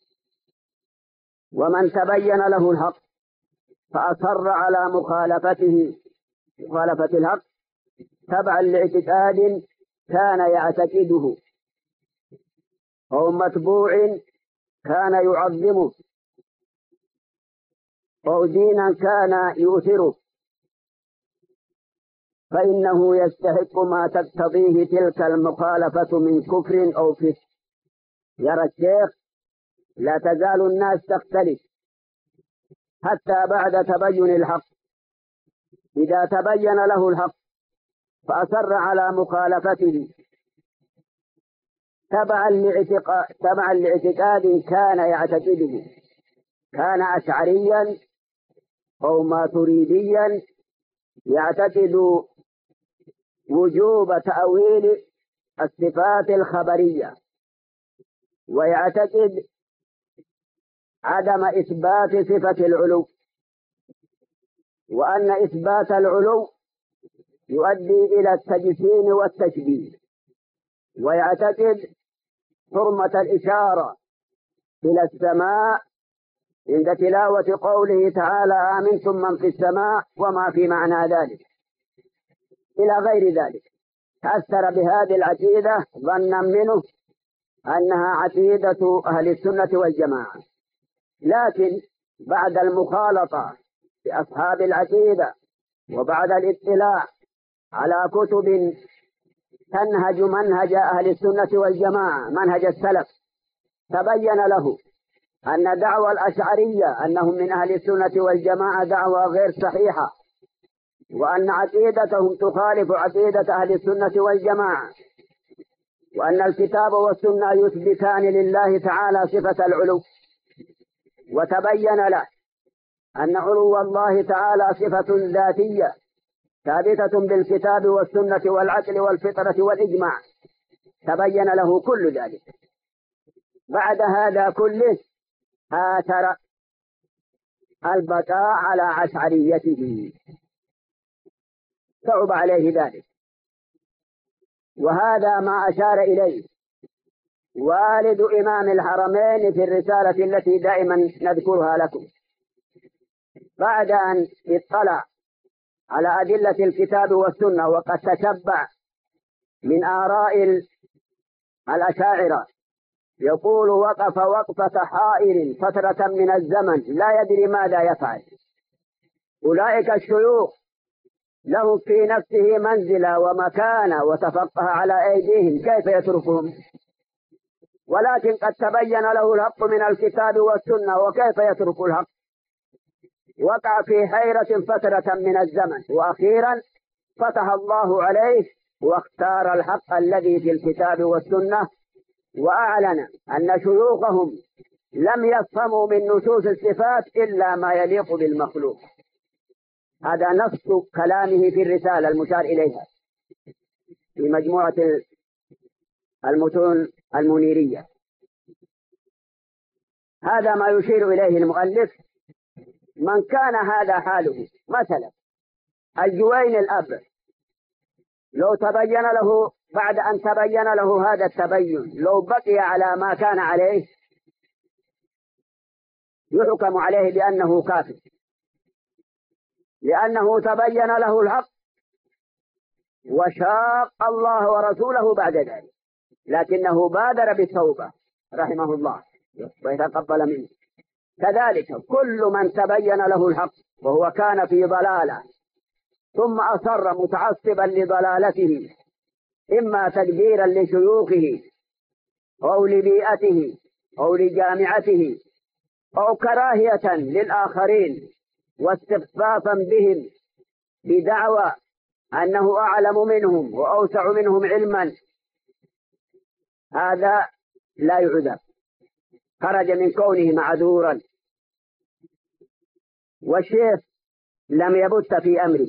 ومن تبين له الحق فأصر على مخالفته مخالفة الحق تبعا لاعتقاد كان يعتقده أو متبوع كان يعظمه أو دينا كان يؤثره، فإنه يستحق ما تقتضيه تلك المخالفة من كفر أو فسق. يرى الشيخ لا تزال الناس تختلف حتى بعد تبين الحق. إذا تبين له الحق فأصر على مخالفته تبعا لاعتقاد تبعا لاعتقاد كان يعتقده، كان أشعريا أو ماتريديا يعتقد وجوب تأويل الصفات الخبرية، ويعتقد عدم إثبات صفة العلو، وأن إثبات العلو يؤدي إلى التجسيم والتشبيه، ويعتقد حرمة الإشارة إلى السماء عند تلاوة قوله تعالى آمنتم من في السماء وما في معنى ذلك إلى غير ذلك. تأثر بهذه العقيدة ظنا منه أنها عقيدة أهل السنة والجماعة، لكن بعد المخالطة بأصحاب العقيدة وبعد الاطلاع على كتب تنهج منهج أهل السنة والجماعة منهج السلف تبين له أن دعوى الأشعرية أنهم من أهل السنة والجماعة دعوى غير صحيحة، وأن عقيدتهم تخالف عقيدة أهل السنة والجماعة، وأن الكتاب والسنة يثبتان لله تعالى صفة العلو. وتبين له أن علو الله تعالى صفة ذاتية ثابتة بالكتاب والسنة والعقل والفطرة والإجماع، تبين له كل ذلك. بعد هذا كله آثر البقاء على عشعريته، صعب عليه ذلك، وهذا ما أشار إليه والد إمام الحرمين في الرسالة التي دائما نذكرها لكم. بعد أن اطلع على أدلة الكتاب والسنة وقد تشبع من آراء الأشاعرة، يقول وقف وقفة حائر فترة من الزمن لا يدري ماذا يفعل. أولئك الشيوخ لهم في نفسه منزلة ومكانة وتفقه على أيديهم، كيف يتركهم؟ ولكن قد تبين له الحق من الكتاب والسنة، وكيف يترك الحق؟ وقع في حيرة فترة من الزمن، وأخيرا فتح الله عليه واختار الحق الذي في الكتاب والسنة، وأعلن أن شيوخهم لم يفهموا من نصوص الصفات إلا ما يليق بالمخلوق. هذا نص كلامه في الرسالة المشار إليها في مجموعة المتون المنيرية. هذا ما يشير إليه المؤلف. من كان هذا حاله، مثلا الجوين الأب، لو تبين له بعد أن تبين له هذا التبين لو بقي على ما كان عليه يحكم عليه بأنه كافر، لأنه تبين له الحق وشاق الله ورسوله بعد ذلك، لكنه بادر بالتوبة رحمه الله ويتقبل منه. كذلك كل من تبين له الحق وهو كان في ضلالة ثم أصر متعصبا لضلالته، إما تكبيرا لشيوخه أو لبيئته أو لجامعته أو كراهية للآخرين واستخفافا بهم بدعوى أنه أعلم منهم وأوسع منهم علما، هذا لا يعذر، خرج من كونه معذورا. والشيخ لم يبت في أمره،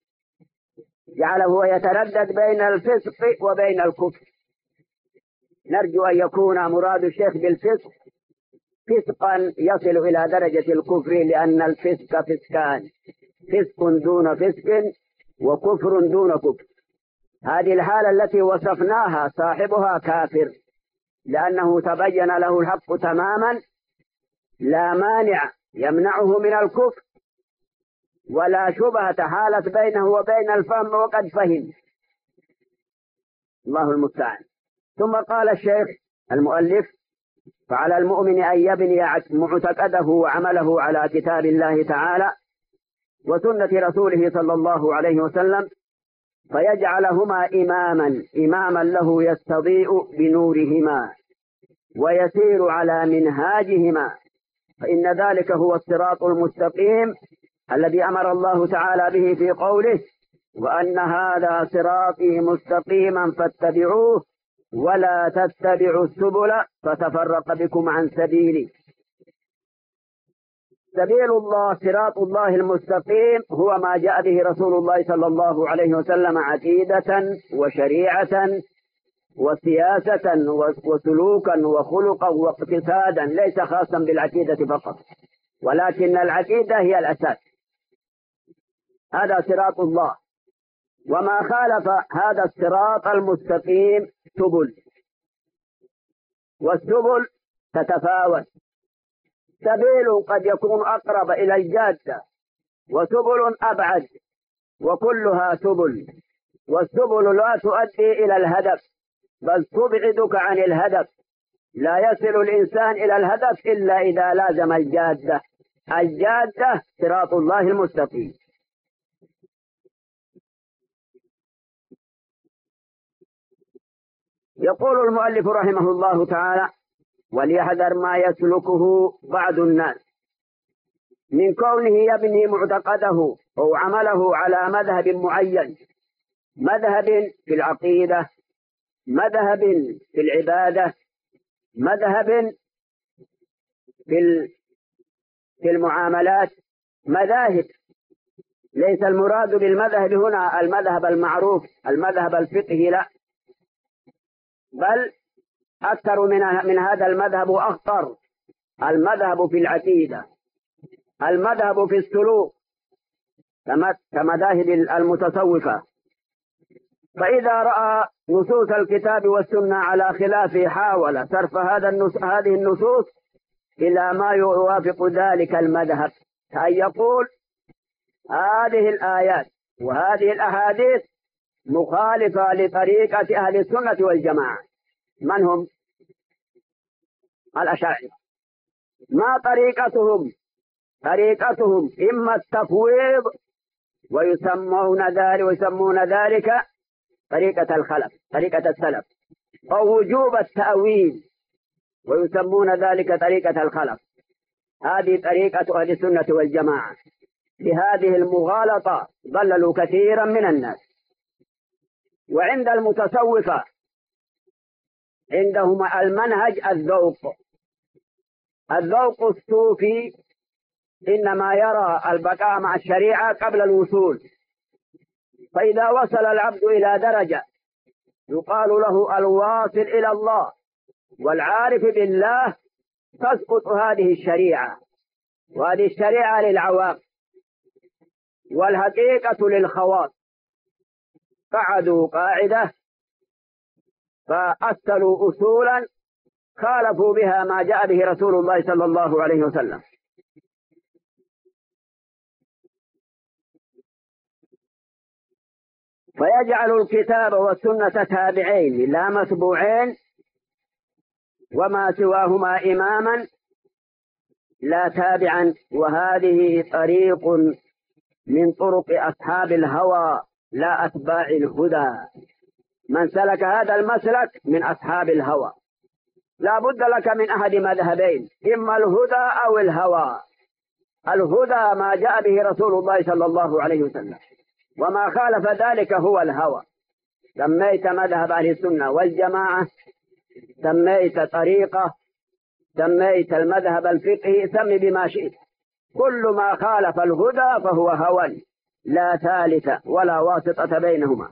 جعله يتردد بين الفسق وبين الكفر. نرجو أن يكون مراد الشيخ بالفسق فسقا يصل إلى درجة الكفر، لأن الفسق فسقان: فسق دون فسق وكفر دون كفر. هذه الحالة التي وصفناها صاحبها كافر، لأنه تبين له الحق تماما، لا مانع يمنعه من الكفر ولا شبهة حالت بينه وبين الفهم وقد فهم. الله المستعان. ثم قال الشيخ المؤلف: فعلى المؤمن أن يبني معتقده وعمله على كتاب الله تعالى وسنة رسوله صلى الله عليه وسلم، فيجعلهما إماما إماما له يستضيء بنورهما ويسير على منهاجهما، فإن ذلك هو الصراط المستقيم الذي أمر الله تعالى به في قوله: وأن هذا صراطي مستقيما فاتبعوه ولا تتبعوا السبل فتفرق بكم عن سبيله. سبيل الله، صراط الله المستقيم، هو ما جاء به رسول الله صلى الله عليه وسلم عقيدة وشريعة وسياسة وسلوكا وخلقا واقتصادا، ليس خاصا بالعقيدة فقط، ولكن العقيدة هي الأساس. هذا صراط الله، وما خالف هذا الصراط المستقيم سبل، والسبل تتفاوت. سبيل قد يكون أقرب إلى الجادة، وسبل أبعد، وكلها سبل. والسبل لا تؤدي إلى الهدف، بل تبعدك عن الهدف. لا يصل الإنسان إلى الهدف إلا إذا لازم الجادة. الجادة صراط الله المستقيم. يقول المؤلف رحمه الله تعالى: وليحذر ما يسلكه بعض الناس من كونه يبني معتقده أو عمله على مذهب معين، مذهب في العقيدة، مذهب في العبادة، مذهب في في المعاملات، مذاهب. ليس المراد بالمذهب هنا المذهب المعروف، المذهب الفقهي، لا، بل أكثر من من هذا المذهب وأخطر: المذهب في العقيدة، المذهب في السلوك، كمذاهب المتصوفة. فإذا رأى نصوص الكتاب والسنة على خلافه حاول صرف هذا النص هذه النصوص إلى ما يوافق ذلك المذهب، كأن يقول: هذه الآيات وهذه الأحاديث مخالفة لطريقة أهل السنة والجماعة. من هم؟ الأشاعرة. ما طريقتهم؟ طريقتهم إما التفويض، ويسمون ذلك ويسمون ذلك طريقة الخلف، طريقة السلف، أو وجوب التأويل، ويسمون ذلك طريقة الخلف. هذه طريقة أهل السنة والجماعة. بهذه المغالطة ضللوا كثيرا من الناس. وعند المتصوفة عندهم المنهج الذوق. الذوق الصوفي إنما يرى البقاء مع الشريعة قبل الوصول، فإذا وصل العبد إلى درجة يقال له الواصل إلى الله والعارف بالله، تسقط هذه الشريعة، وهذه الشريعة للعوام والحقيقة للخواص. قعدوا قاعدة فأصلوا أصولا خالفوا بها ما جاء به رسول الله صلى الله عليه وسلم. فيجعل الكتاب والسنة تابعين لا متبوعين، وما سواهما إماما لا تابعا. وهذه طريق من طرق أصحاب الهوى لا أتباع الهدى. من سلك هذا المسلك من أصحاب الهوى. لا بد لك من أحد مذهبين: إما الهدى أو الهوى. الهدى ما جاء به رسول الله صلى الله عليه وسلم، وما خالف ذلك هو الهوى. سميت مذهب أهل السنة والجماعة، سميت طريقة، سميت المذهب الفقهي، سم بما شئت. كل ما خالف الهدى فهو هوى، لا ثالث ولا واسطة بينهما.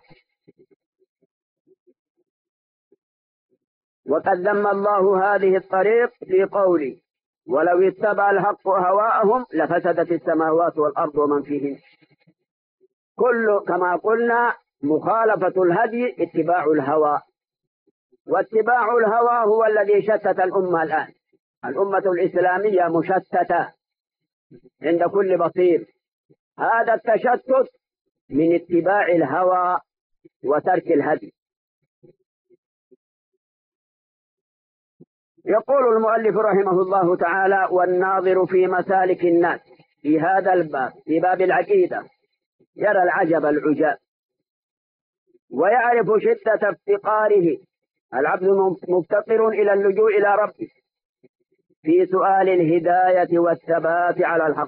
وقد ذم الله هذه الطريق في قوله: ولو اتبع الحق هواءهم لفسدت السماوات والأرض ومن فيهن. كل كما قلنا مخالفة الهدي اتباع الهوى، واتباع الهوى هو الذي شتت الأمة الآن. الأمة الإسلامية مشتتة عند كل بصير. هذا التشتت من اتباع الهوى وترك الهدي. يقول المؤلف رحمه الله تعالى: والناظر في مسالك الناس في هذا الباب، في باب العقيدة، يرى العجب العجاب ويعرف شدة افتقاره. العبد مفتقر إلى اللجوء إلى ربه في سؤال الهداية والثبات على الحق.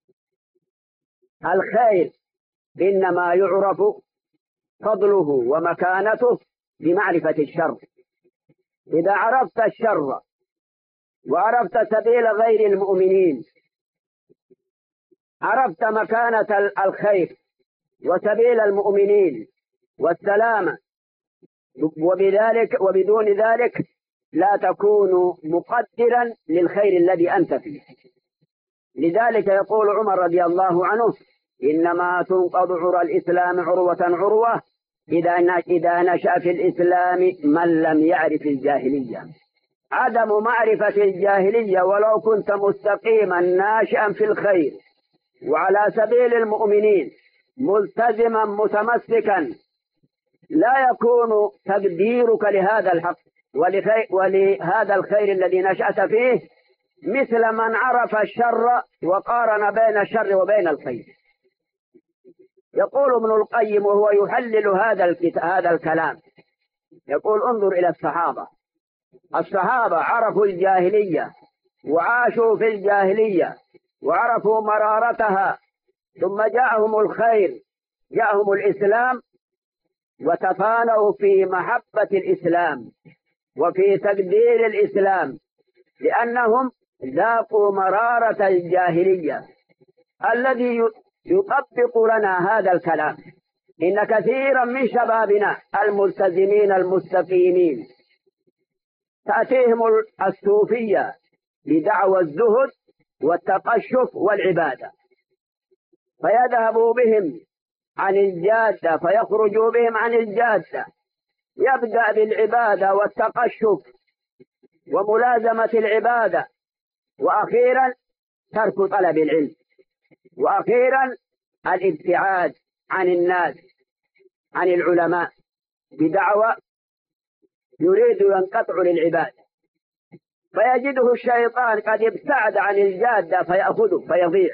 الخير إنما يعرف فضله ومكانته بمعرفة الشر. إذا عرفت الشر وعرفت سبيل غير المؤمنين، عرفت مكانة الخير وسبيل المؤمنين والسلامة، وبذلك وبدون ذلك لا تكون مقدرا للخير الذي أنت فيه. لذلك يقول عمر رضي الله عنه: إنما تنقض عرى الإسلام عروة عروة إذا إذا نشأ في الإسلام من لم يعرف الجاهلية. عدم معرفة الجاهلية ولو كنت مستقيما ناشئا في الخير وعلى سبيل المؤمنين ملتزما متمسكا، لا يكون تقديرك لهذا الحق ولهذا الخير الذي نشأت فيه مثل من عرف الشر وقارن بين الشر وبين الخير. يقول ابن القيم وهو يحلل هذا هذا الكلام، يقول: انظر إلى الصحابة. الصحابة عرفوا الجاهلية وعاشوا في الجاهلية وعرفوا مرارتها، ثم جاءهم الخير، جاءهم الإسلام، وتفانوا في محبة الإسلام وفي تقدير الإسلام، لأنهم ذاقوا مرارة الجاهلية. الذي يطبق لنا هذا الكلام إن كثيرا من شبابنا الملتزمين المستقيمين تأتيهم الصوفية بدعوى الزهد والتقشف والعبادة، فيذهبوا بهم عن الجادة، فيخرجوا بهم عن الجادة. يبدأ بالعبادة والتقشف وملازمة العبادة، وأخيرا ترك طلب العلم، وأخيرا الابتعاد عن الناس عن العلماء بدعوى يريد ينقطع للعبادة، فيجده الشيطان قد ابتعد عن الجادة فيأخذه فيضيع.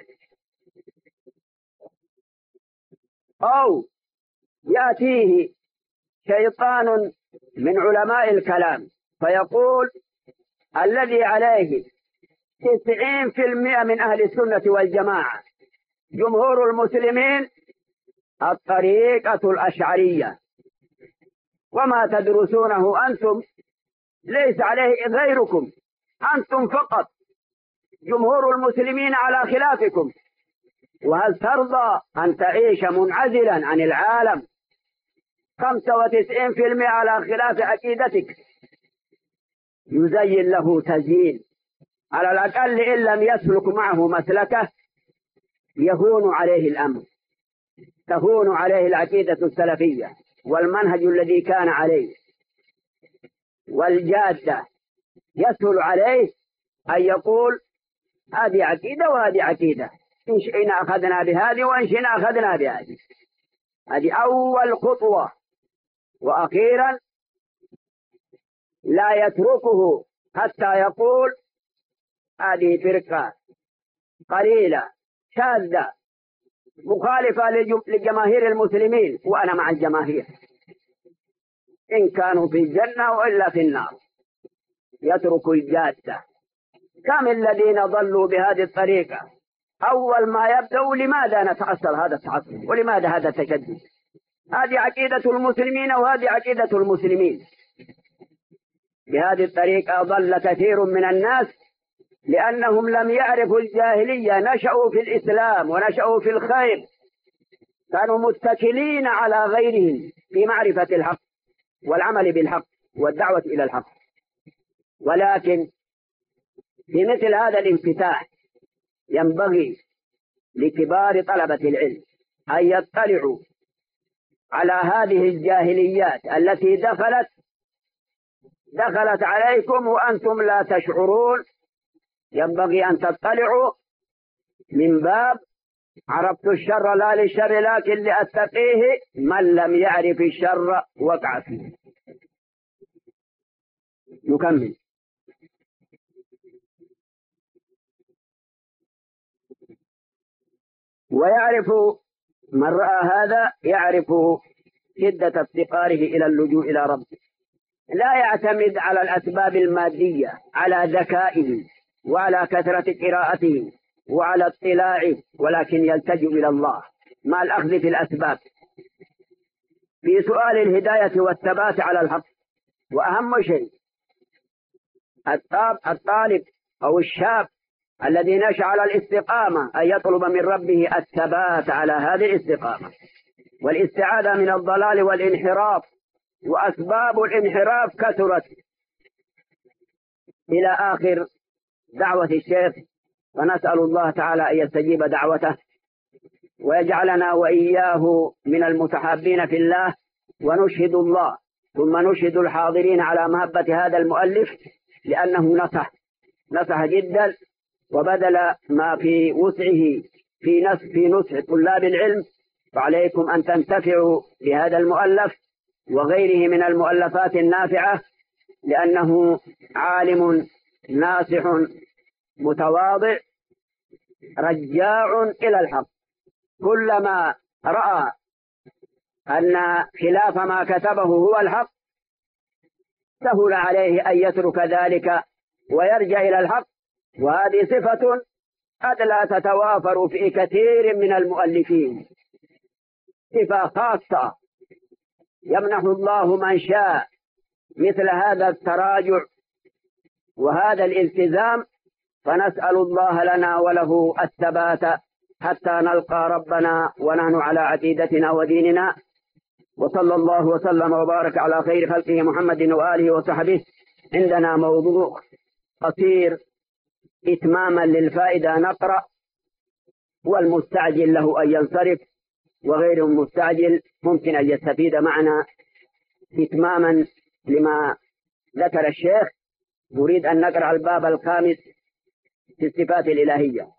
أو يأتيه شيطان من علماء الكلام فيقول: الذي عليه تسعين في المئة من أهل السنة والجماعة جمهور المسلمين الطريقة الأشعرية، وما تدرسونه أنتم ليس عليه غيركم، أنتم فقط جمهور المسلمين على خلافكم، وهل ترضى أن تعيش منعزلا عن العالم خمسة وتسعين في المئة على خلاف عقيدتك؟ يزين له تزيين، على الأقل إن لم يسلك معه مسلكه يهون عليه الأمر، تهون عليه العقيدة السلفية والمنهج الذي كان عليه والجادة. يسهل عليه أن يقول: هذه عقيدة وهذه عقيدة، إن شئنا أخذنا بهذه وإن شئنا أخذنا بهذه. هذه أول خطوة. وأخيرا لا يتركه حتى يقول: هذه فرقة قليلة شاذة مخالفة لجماهير المسلمين وأنا مع الجماهير، إن كانوا في الجنة وإلا في النار. يترك الجادة. كم الذين ضلوا بهذه الطريقة؟ أول ما يبدأوا: لماذا نتعصر هذا التعصب ولماذا هذا التشدد؟ هذه عقيدة المسلمين وهذه عقيدة المسلمين. بهذه الطريقة ضل كثير من الناس لأنهم لم يعرفوا الجاهلية، نشأوا في الإسلام ونشأوا في الخير، كانوا متكلين على غيرهم في معرفة الحق والعمل بالحق والدعوة إلى الحق. ولكن في مثل هذا الانفتاح ينبغي لكبار طلبة العلم أن يطلعوا على هذه الجاهليات التي دخلت دخلت عليكم وأنتم لا تشعرون. ينبغي أن تطلعوا من باب عرفت الشر لا للشر لكن لأتقيه، من لم يعرف الشر وقع فيه. نكمل. ويعرف من رأى هذا يعرف شدة افتقاره إلى اللجوء إلى ربه، لا يعتمد على الأسباب المادية على ذكائه وعلى كثرة قراءته وعلى اطلاعه، ولكن يلتجئ إلى الله مع الأخذ في الأسباب في سؤال الهداية والثبات على الحق. وأهم شيء الطالب أو الشاب الذي نشأ على الاستقامة أن يطلب من ربه الثبات على هذه الاستقامة والاستعاذة من الضلال والانحراف. وأسباب الانحراف كثرت إلى آخر دعوة الشيخ، فنسأل الله تعالى أن يستجيب دعوته ويجعلنا وإياه من المتحابين في الله، ونشهد الله ثم نشهد الحاضرين على محبة هذا المؤلف لأنه نصح نصح جدا وبذل ما في وسعه في نصح في نصح طلاب العلم. فعليكم أن تنتفعوا بهذا المؤلف وغيره من المؤلفات النافعة، لأنه عالم ناصح متواضع رجاع إلى الحق. كلما رأى أن خلاف ما كتبه هو الحق سهل عليه أن يترك ذلك ويرجع إلى الحق، وهذه صفة قد لا تتوافر في كثير من المؤلفين، صفة خاصة يمنح الله من شاء مثل هذا التراجع وهذا الالتزام. فنسأل الله لنا وله الثبات حتى نلقى ربنا ونحن على عقيدتنا وديننا. وصلى الله وسلم وبارك على خير خلقه محمد وآله وصحبه. عندنا موضوع قصير إتماما للفائدة نقرأ، والمستعجل له أن ينصرف وغير المستعجل ممكن أن يستفيد معنا إتماما لما ذكر الشيخ. نريد أن نقرأ الباب الخامس في الصفات الإلهية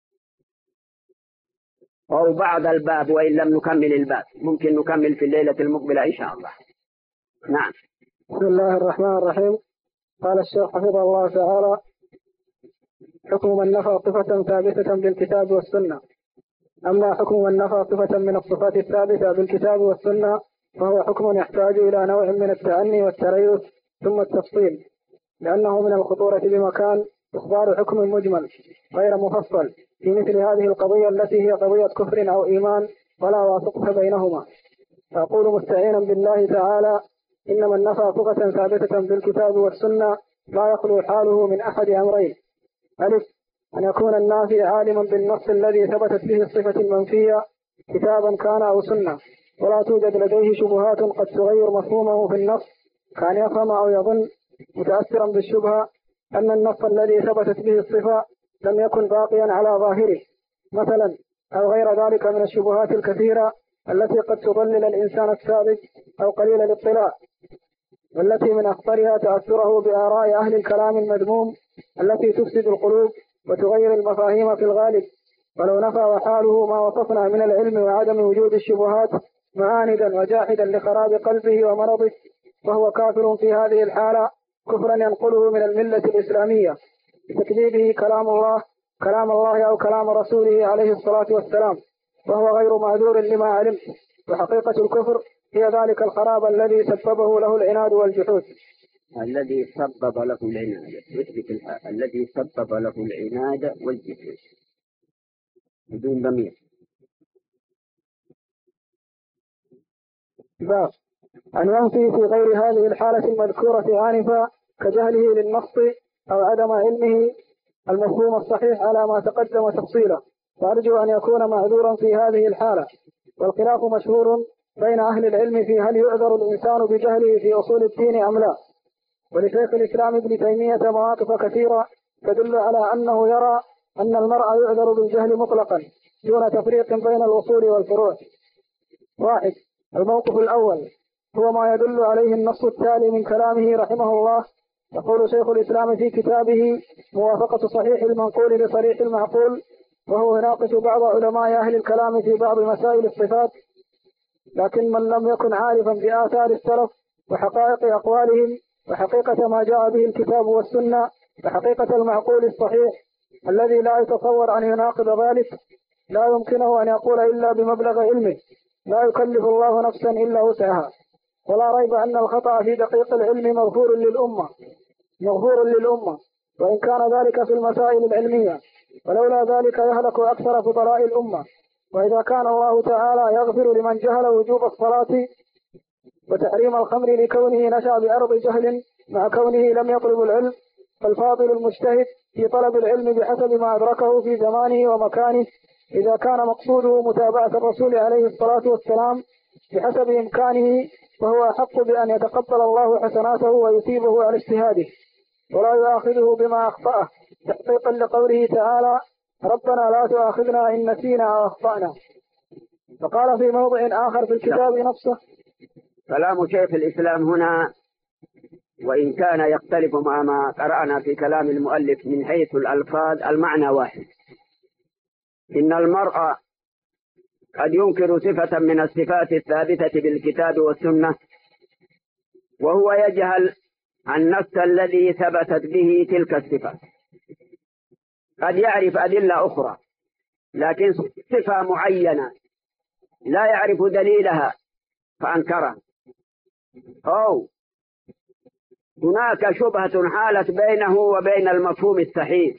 أو بعض الباب، وإن لم نكمل الباب ممكن نكمل في الليلة المقبلة إن شاء الله. نعم. بسم الله الرحمن الرحيم. قال الشيخ حفظه الله تعالى: حكم من نفى صفة ثابتة بالكتاب والسنة. أما حكم من نفى صفة من الصفات الثابتة بالكتاب والسنة فهو حكم يحتاج إلى نوع من التأني والتريث ثم التفصيل، لأنه من الخطورة بمكان إخبار حكم مجمل غير مفصل في مثل هذه القضية التي هي قضية كفر أو إيمان ولا واسطة بينهما. فأقول مستعينا بالله تعالى: إن من نفى صفة ثابتة بالكتاب والسنة لا يخلو حاله من أحد أمرين: ألف، أن يكون النافي عالما بالنص الذي ثبتت به الصفة المنفية كتابا كان أو سنة، ولا توجد لديه شبهات قد تغير مفهومه في النص، كان يفهم أو يظن متأثرا بالشبهة أن النص الذي ثبتت به الصفة لم يكن باقيا على ظاهره مثلا، أو غير ذلك من الشبهات الكثيرة التي قد تضلل الإنسان الساذج أو قليل الاطلاع، والتي من أخطرها تأثره بآراء أهل الكلام المذموم التي تفسد القلوب وتغير المفاهيم في الغالب. ولو نفى وحاله ما وصفنا من العلم وعدم وجود الشبهات معاندا وجاحدا لخراب قلبه ومرضه، وهو كافر في هذه الحالة كفرا ينقله من الملة الإسلامية بتكذيبه كلام الله كلام الله أو كلام رسوله عليه الصلاة والسلام، وهو غير معذور لما علمت. وحقيقة الكفر هي ذلك الخراب الذي سببه له العناد والجحود. الذي سبب له العناد الذي سبب له العناد والجحود بدون ضمير. باب أن ينفي في غير هذه الحالة المذكورة آنفا كجهله للنص أو عدم علمه المفهوم الصحيح على ما تقدم تفصيلا، فأرجو أن يكون معذورا في هذه الحالة. والخلاف مشهور بين أهل العلم في هل يعذر الإنسان بجهله في أصول الدين أم لا. ولشيخ الإسلام ابن تيمية مواقف كثيرة تدل على أنه يرى أن المرء يعذر بالجهل مطلقا دون تفريق بين الأصول والفروع. واحد. الموقف الأول هو ما يدل عليه النص التالي من كلامه رحمه الله. يقول شيخ الإسلام في كتابه موافقة صحيح المنقول لصريح المعقول، وهو يناقش بعض علماء أهل الكلام في بعض مسائل الصفات، لكن من لم يكن عارفا بآثار السلف وحقائق أقوالهم وحقيقة ما جاء به الكتاب والسنة وحقيقة المعقول الصحيح الذي لا يتصور أن يناقض ذلك، لا يمكنه أن يقول إلا بمبلغ علمه، لا يكلف الله نفسا إلا وسعها. ولا ريب أن الخطأ في دقيق العلم مغفور للأمة مغفور للأمة وإن كان ذلك في المسائل العلمية، ولولا ذلك يهلك أكثر فضلاء الأمة. وإذا كان الله تعالى يغفر لمن جهل وجوب الصلاة وتحريم الخمر لكونه نشأ بأرض جهل مع كونه لم يطلب العلم، فالفاضل المجتهد في طلب العلم بحسب ما أدركه في زمانه ومكانه، إذا كان مقصوده متابعة الرسول عليه الصلاة والسلام بحسب إمكانه، فهو أحق بأن يتقبل الله حسناته ويثيبه على اجتهاده ولا يؤاخذه بما أخطأه، تحقيقا لقوله تعالى: ربنا لا تؤاخذنا إن نسينا أو أخطأنا. فقال في موضع آخر في الكتاب نفسه. كلام شيخ الإسلام هنا وإن كان يختلف مع ما قرأنا في كلام المؤلف من حيث الألفاظ، المعنى واحد. إن المرء قد ينكر صفة من الصفات الثابتة بالكتاب والسنة وهو يجهل النص الذي ثبتت به تلك الصفة. قد يعرف أدلة أخرى لكن صفة معينة لا يعرف دليلها فأنكرها، أو هناك شبهة حالت بينه وبين المفهوم الصحيح.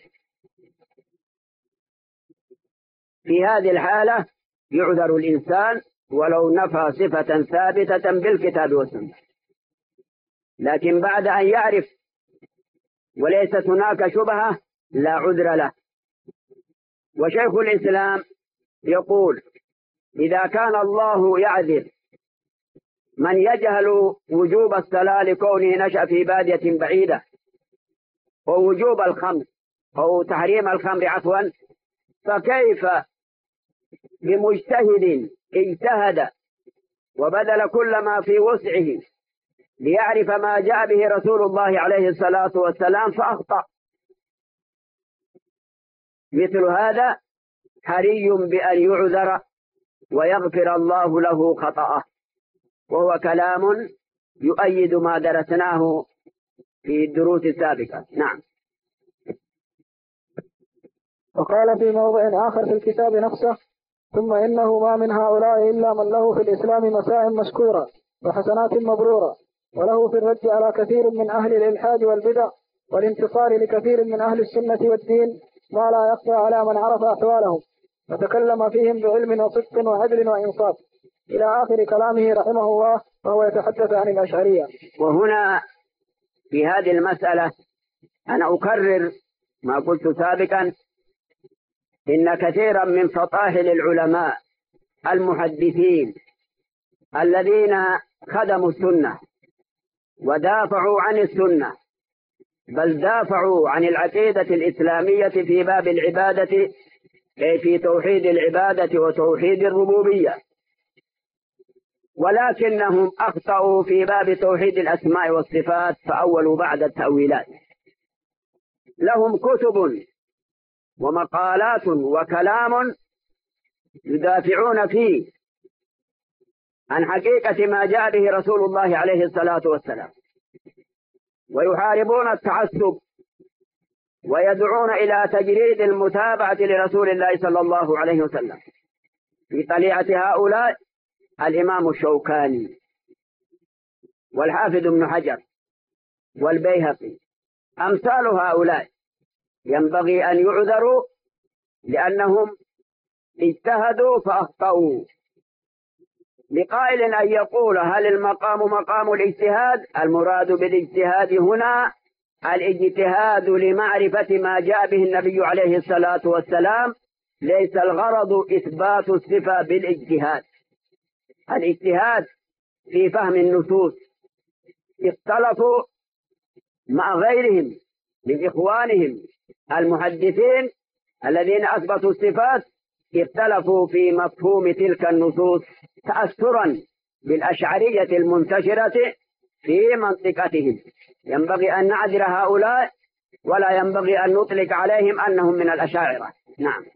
في هذه الحالة يعذر الإنسان ولو نفى صفة ثابتة بالكتاب والسنة، لكن بعد أن يعرف وليست هناك شبهة لا عذر له. وشيخ الإسلام يقول: إذا كان الله يعذر من يجهل وجوب الصلاة لكونه نشأ في بادية بعيدة، ووجوب الخمر أو تحريم الخمر عفوا، فكيف بمجتهد اجتهد وبذل كل ما في وسعه ليعرف ما جاء به رسول الله عليه الصلاة والسلام فأخطأ؟ مثل هذا حري بأن يعذر ويغفر الله له خطأه، وهو كلام يؤيد ما درسناه في الدروس السابقة. نعم. وقال في موضع آخر في الكتاب نفسه: ثم إنه ما من هؤلاء إلا من له في الإسلام مساء مشكورة وحسنات مبرورة، وله في الرد على كثير من أهل الإلحاد والبدع والانتصار لكثير من أهل السنة والدين ما لا يخفى على من عرف أحوالهم وتكلم فيهم بعلم وصدق وعدل وإنصاف، إلى آخر كلامه رحمه الله، وهو يتحدث عن الأشعرية. وهنا في هذه المسألة أنا أكرر ما قلت سابقا: إن كثيرا من فطاحل العلماء المحدثين الذين خدموا السنة ودافعوا عن السنة، بل دافعوا عن العقيدة الإسلامية في باب العبادة، أي في توحيد العبادة وتوحيد الربوبية، ولكنهم أخطأوا في باب توحيد الأسماء والصفات فأولوا بعد التأويلات. لهم كتب ومقالات وكلام يدافعون فيه عن حقيقة ما جاء به رسول الله عليه الصلاة والسلام، ويحاربون التعصب ويدعون إلى تجريد المتابعة لرسول الله صلى الله عليه وسلم. في طليعة هؤلاء الإمام الشوكاني والحافظ ابن حجر والبيهقي، أمثال هؤلاء ينبغي أن يعذروا لأنهم اجتهدوا فأخطأوا. لقائل أن يقول: هل المقام مقام الاجتهاد؟ المراد بالاجتهاد هنا الاجتهاد لمعرفة ما جاء به النبي عليه الصلاة والسلام، ليس الغرض إثبات الصفة بالاجتهاد. الاجتهاد في فهم النصوص. اختلفوا مع غيرهم من إخوانهم المحدثين الذين أثبتوا الصفات اختلفوا في مفهوم تلك النصوص تأثرا بالأشعرية المنتشرة في منطقتهم. ينبغي أن نعذر هؤلاء ولا ينبغي أن نطلق عليهم أنهم من الأشاعرة. نعم.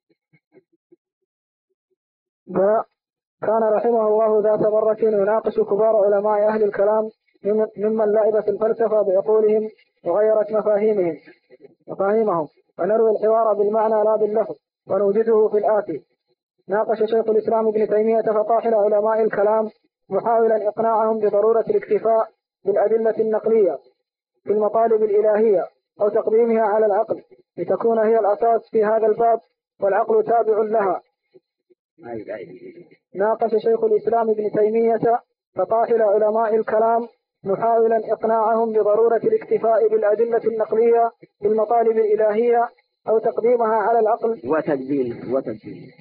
كان رحمه الله ذات مرة يناقش كبار علماء أهل الكلام ممن لعب في الفلسفة بعقولهم وغيرت مفاهيمهم مفاهيمهم ونروي الحوار بالمعنى لا باللفظ ونوجده في الآتي. ناقش شيخ الإسلام ابن تيمية فطاحل علماء الكلام محاولا إقناعهم بضرورة الاكتفاء بالأدلة النقلية في المطالب الإلهية أو تقديمها على العقل لتكون هي الأساس في هذا الباب والعقل تابع لها. ناقش شيخ الإسلام ابن تيمية فطاحل علماء الكلام محاولا إقناعهم بضرورة الاكتفاء بالأدلة النقلية في المطالب الإلهية أو تقديمها على العقل وتدبير وتدبير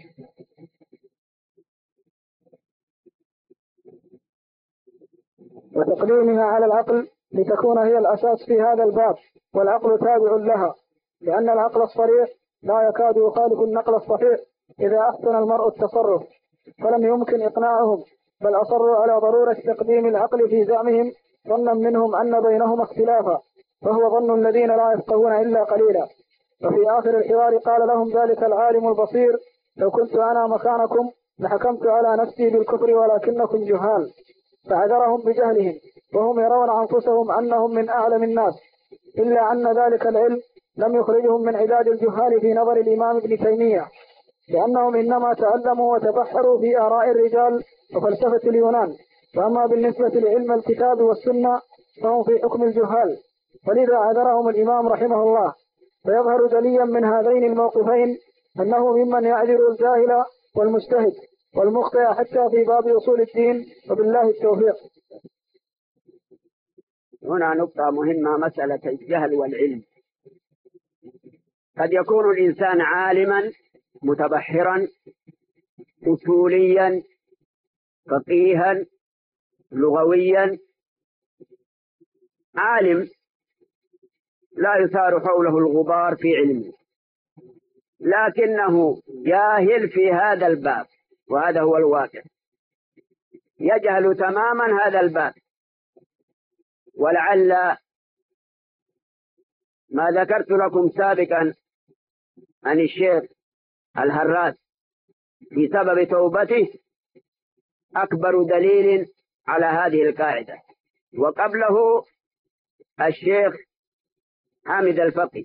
وتقديمها على العقل لتكون هي الأساس في هذا الباب والعقل تابع لها، لأن العقل الصريح لا يكاد يخالف النقل الصحيح إذا أحسن المرء التصرف، فلم يمكن إقناعهم بل أصروا على ضرورة تقديم العقل في زعمهم ظنا منهم أن بينهما اختلافا، فهو ظن الذين لا يفقهون إلا قليلا. وفي آخر الحوار قال لهم ذلك العالم البصير: لو كنت أنا مكانكم لحكمت على نفسي بالكفر ولكنكم جهال. فعذرهم بجهلهم وهم يرون أنفسهم أنهم من أعلم الناس، إلا أن ذلك العلم لم يخرجهم من عداد الجهال في نظر الإمام ابن تيمية، لأنهم إنما تعلموا وتبحروا في آراء الرجال وفلسفة اليونان، وأما بالنسبة لعلم الكتاب والسنة فهم في حكم الجهال، ولذا عذرهم الإمام رحمه الله. فيظهر جليا من هذين الموقفين أنه ممن يعذر الجاهل والمجتهد والمخطئ حتى في باب أصول الدين، وبالله التوفيق. هنا نقطة مهمة، مسألة الجهل والعلم. قد يكون الإنسان عالما متبحرا أصوليا فقيها لغويا، عالم لا يثار حوله الغبار في علمه، لكنه جاهل في هذا الباب، وهذا هو الواقع، يجهل تماما هذا الباب. ولعل ما ذكرت لكم سابقا عن الشيخ الهراس في سبب توبته أكبر دليل على هذه القاعدة. وقبله الشيخ حامد الفقي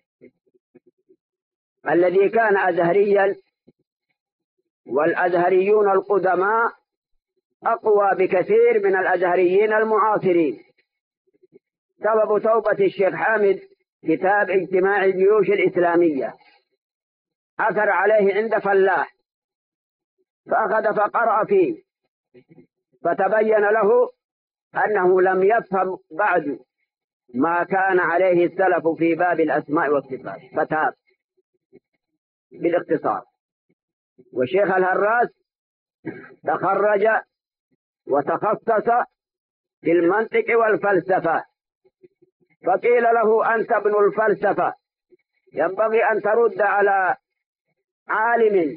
الذي كان أزهريا، والأزهريون القدماء أقوى بكثير من الأزهريين المعاصرين. سبب توبة الشيخ حامد كتاب اجتماع الجيوش الإسلامية، أثر عليه عند فلاح فأخذ فقرأ فيه، فتبين له أنه لم يفهم بعد ما كان عليه السلف في باب الأسماء والصفات، فتاب بالاختصار. والشيخ الهراس تخرج وتخصص في المنطق والفلسفة، فقيل له: أنت ابن الفلسفة، ينبغي أن ترد على عالم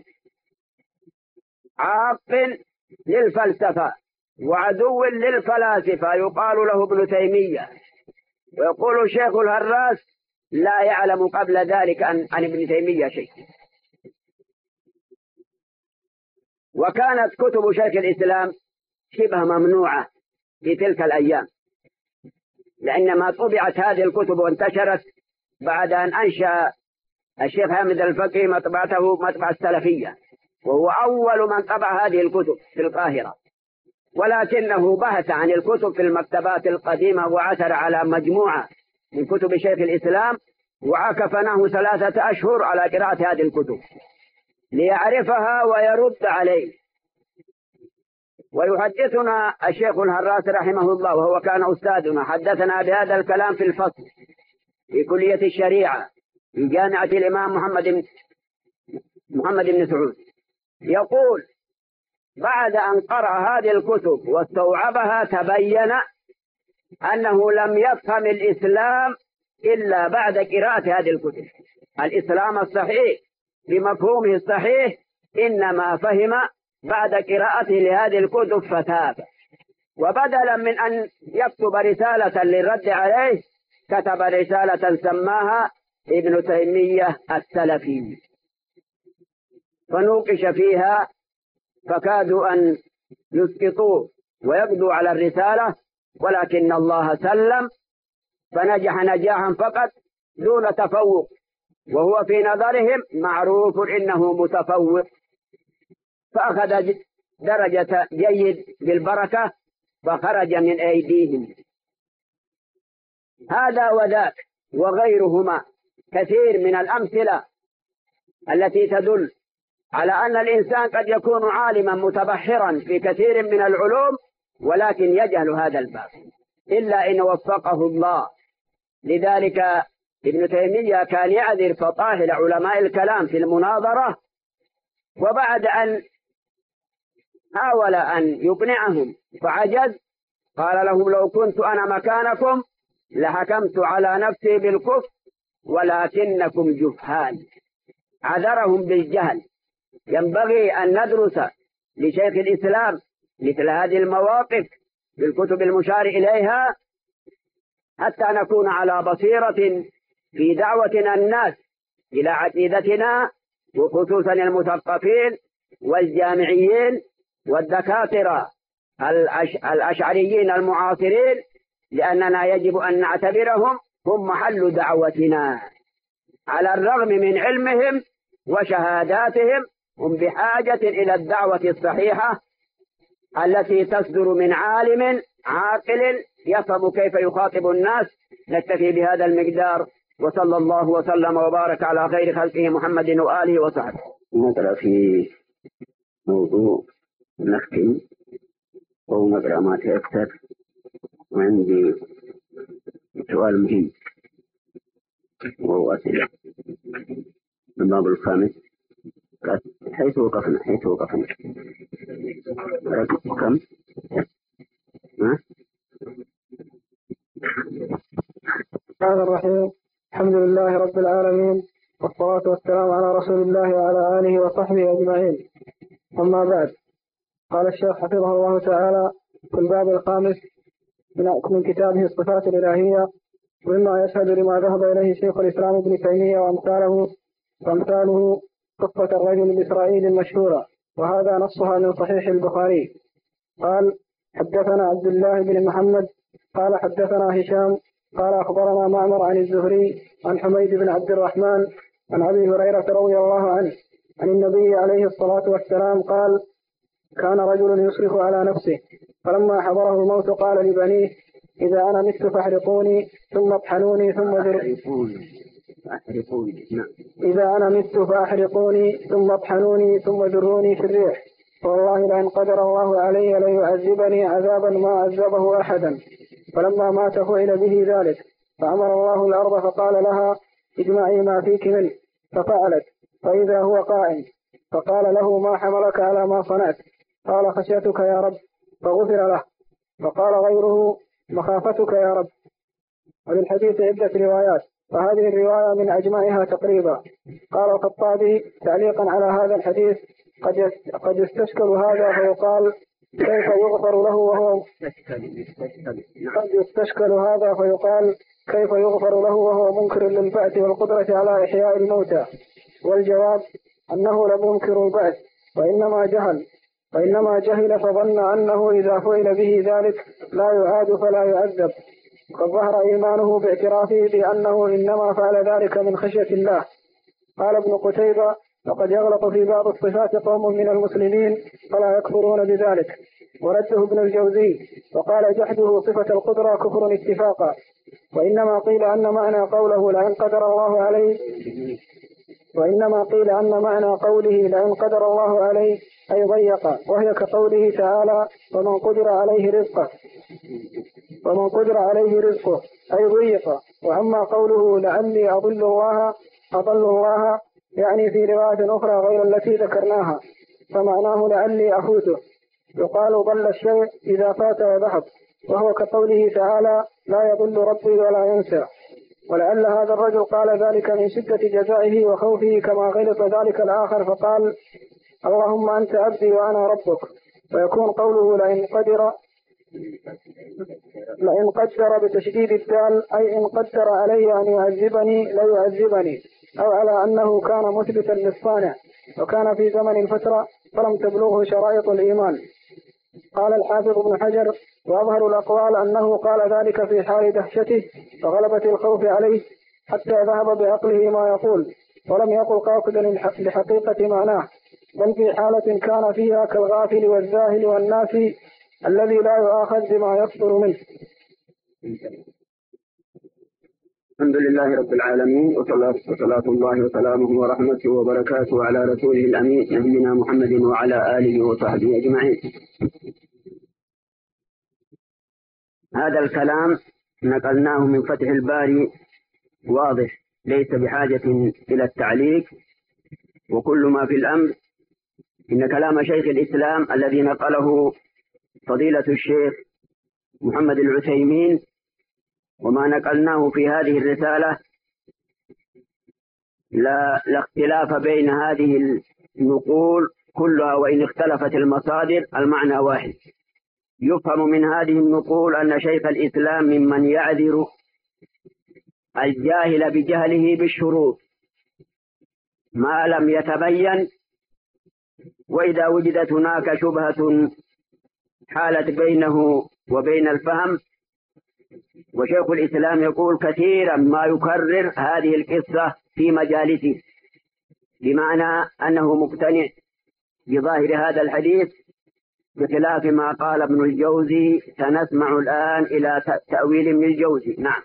عاق للفلسفة وعدو للفلاسفة يقال له ابن تيمية. ويقول الشيخ الهراس: لا يعلم قبل ذلك عن, عن ابن تيمية شيء. وكانت كتب شيخ الإسلام شبه ممنوعة في تلك الأيام، لأنما طبعت هذه الكتب وانتشرت بعد أن أنشأ الشيخ حامد الفقي مطبعته مطبعة السلفية، وهو أول من طبع هذه الكتب في القاهرة. ولكنه بحث عن الكتب في المكتبات القديمة وعثر على مجموعة من كتب شيخ الإسلام، وعكفناه ثلاثة أشهر على قراءة هذه الكتب ليعرفها ويرد عليه. ويحدثنا الشيخ الهراس رحمه الله، وهو كان أستاذنا، حدثنا بهذا الكلام في الفصل في كلية الشريعة في جامعة الإمام محمد بن محمد بن سعود. يقول: بعد أن قرأ هذه الكتب واستوعبها تبين أنه لم يفهم الإسلام إلا بعد قراءة هذه الكتب. الإسلام الصحيح بمفهومه الصحيح إنما فهم بعد قراءته لهذه الكتب فتاب، وبدلا من أن يكتب رسالة للرد عليه كتب رسالة سماها ابن تيمية السلفي، فنوقش فيها فكادوا أن يسقطوه ويقضوا على الرسالة، ولكن الله سلم فنجح نجاحا فقط دون تفوق، وهو في نظرهم معروف إنه متفوق، فأخذ درجة جيد بالبركة فخرج من أيديهم. هذا وذاك وغيرهما كثير من الأمثلة التي تدل على أن الإنسان قد يكون عالما متبحرا في كثير من العلوم ولكن يجهل هذا الباب إلا إن وفقه الله. لذلك ابن تيمية كان يعذر فطاحل علماء الكلام في المناظرة، وبعد أن حاول أن يقنعهم فعجز قال لهم لو كنت أنا مكانكم لحكمت على نفسي بالكفر ولكنكم جهال. عذرهم بالجهل. ينبغي أن ندرس لشيخ الإسلام مثل هذه المواقف بالكتب المشار إليها حتى نكون على بصيرة في دعوتنا الناس إلى عقيدتنا، وخصوصا المثقفين والجامعيين والدكاترة الأشعريين المعاصرين، لأننا يجب أن نعتبرهم هم محل دعوتنا. على الرغم من علمهم وشهاداتهم هم بحاجة إلى الدعوة الصحيحة التي تصدر من عالم عاقل يفهم كيف يخاطب الناس. نكتفي بهذا المقدار، وصلى الله وسلم وبارك على خير خلقه محمد وآله وصحبه. نقرأ في موضوع نختم أو نقرأ ما تيسر، وعندي سؤال مهم وهو أسئلة الباب الخامس حيث وقفنا حيث وقفنا رقم كم؟ ها؟ الرحمن الرحيم. الحمد لله رب العالمين، والصلاة والسلام على رسول الله وعلى آله وصحبه أجمعين. أما بعد، قال الشيخ حفظه الله تعالى في الباب الخامس من كتابه الصفات الإلهية: ومما يشهد لما ذهب إليه شيخ الإسلام ابن تيمية وأمثاله وأمثاله قصة الرجل الإسرائيلي المشهورة، وهذا نصها من صحيح البخاري. قال: حدثنا عبد الله بن محمد قال حدثنا هشام قال أخبرنا معمر عن الزهري عن حميد بن عبد الرحمن عن أبي هريرة رضي الله عنه عن النبي عليه الصلاة والسلام قال: كان رجل يصرخ على نفسه فلما حضره الموت قال لبنيه: إذا أنا مت فاحرقوني ثم اطحنوني ثم ذروني إذا أنا مت فاحرقوني ثم اطحنوني ثم ذروني في الريح، والله لئن قدر الله علي ليعذبني عذابا ما عذبه أحدا. فلما مات فعل به ذلك، فأمر الله الأرض فقال لها: اجمعي ما فيك منه، ففعلت، فإذا هو قائم، فقال له: ما حملك على ما صنعت؟ قال: خشيتك يا رب، فغفر له. فقال غيره: مخافتك يا رب. وللحديث عدة روايات، وهذه الرواية من أجمعها تقريبا. قال الخطابي تعليقا على هذا الحديث: قد قد يستشكل هذا فيقال كيف يغفر له وهو قد يستشكل هذا فيقال كيف يغفر له وهو منكر للبعث والقدرة على إحياء الموتى. والجواب أنه لم ينكر البعث، وإنما جهل وإنما جهل فظن أنه إذا فعل به ذلك لا يعاد فلا يعذب، قد ظهر إيمانه باعترافه بأنه إنما فعل ذلك من خشية الله. قال ابن قتيبة: وقد يغلط في بعض الصفات قوم من المسلمين فلا يكفرون بذلك. ورده ابن الجوزي وقال: جحده صفة القدرة كفر اتفاقا، وإنما قيل أن معنى قوله لئن قدر الله عليه وإنما قيل أن معنى قوله لئن قدر الله عليه أي ضيق، وهي كقوله تعالى: ومن قدر عليه رزقه ومن قدر عليه رزقه أي ضيق. وأما قوله لعلي أضل الله أضل الله يعني في رواية أخرى غير التي ذكرناها، فمعناه لعلي أفوته. يقال ضل الشيء إذا فات وذهب، وهو كقوله تعالى: لا يضل ربي ولا ينسى. ولعل هذا الرجل قال ذلك من شدة جزائه وخوفه كما غلط ذلك الآخر فقال اللهم أنت عبدي وأنا ربك، ويكون قوله لئن قدر لئن قدر بتشديد الدال أي إن قدر علي أن يعذبني ليعذبني، أو على أنه كان مثبتا للصانع وكان في زمن الفترة فلم تبلغه شرائط الإيمان. قال الحافظ ابن حجر وأظهر الأقوال أنه قال ذلك في حال دهشته وغلبة الخوف عليه حتى ذهب بعقله ما يقول، ولم يقل قاصدا لحقيقة معناه، بل في حالة كان فيها كالغافل والزاهل والناسي الذي لا يؤاخذ بما يصدر منه. الحمد لله رب العالمين، وصلاة الله وسلامه ورحمته وبركاته على رسوله الأمين نبينا محمد وعلى آله وصحبه أجمعين. هذا الكلام نقلناه من فتح الباري واضح، ليس بحاجة إلى التعليق، وكل ما في الأمر إن كلام شيخ الإسلام الذي نقله فضيلة الشيخ محمد العثيمين وما نقلناه في هذه الرسالة لا, لا اختلاف بين هذه النقول كلها، وإن اختلفت المصادر المعنى واحد. يفهم من هذه النقول أن شيخ الإسلام ممن يعذر الجاهل بجهله بالشروط ما لم يتبين، وإذا وجدت هناك شبهة حالت بينه وبين الفهم. وشيخ الإسلام يقول كثيرا ما يكرر هذه القصة في مجالسه، بمعنى أنه مقتنع بظاهر هذا الحديث، بخلاف ما قال ابن الجوزي. سنسمع الآن إلى تأويل ابن الجوزي. نعم.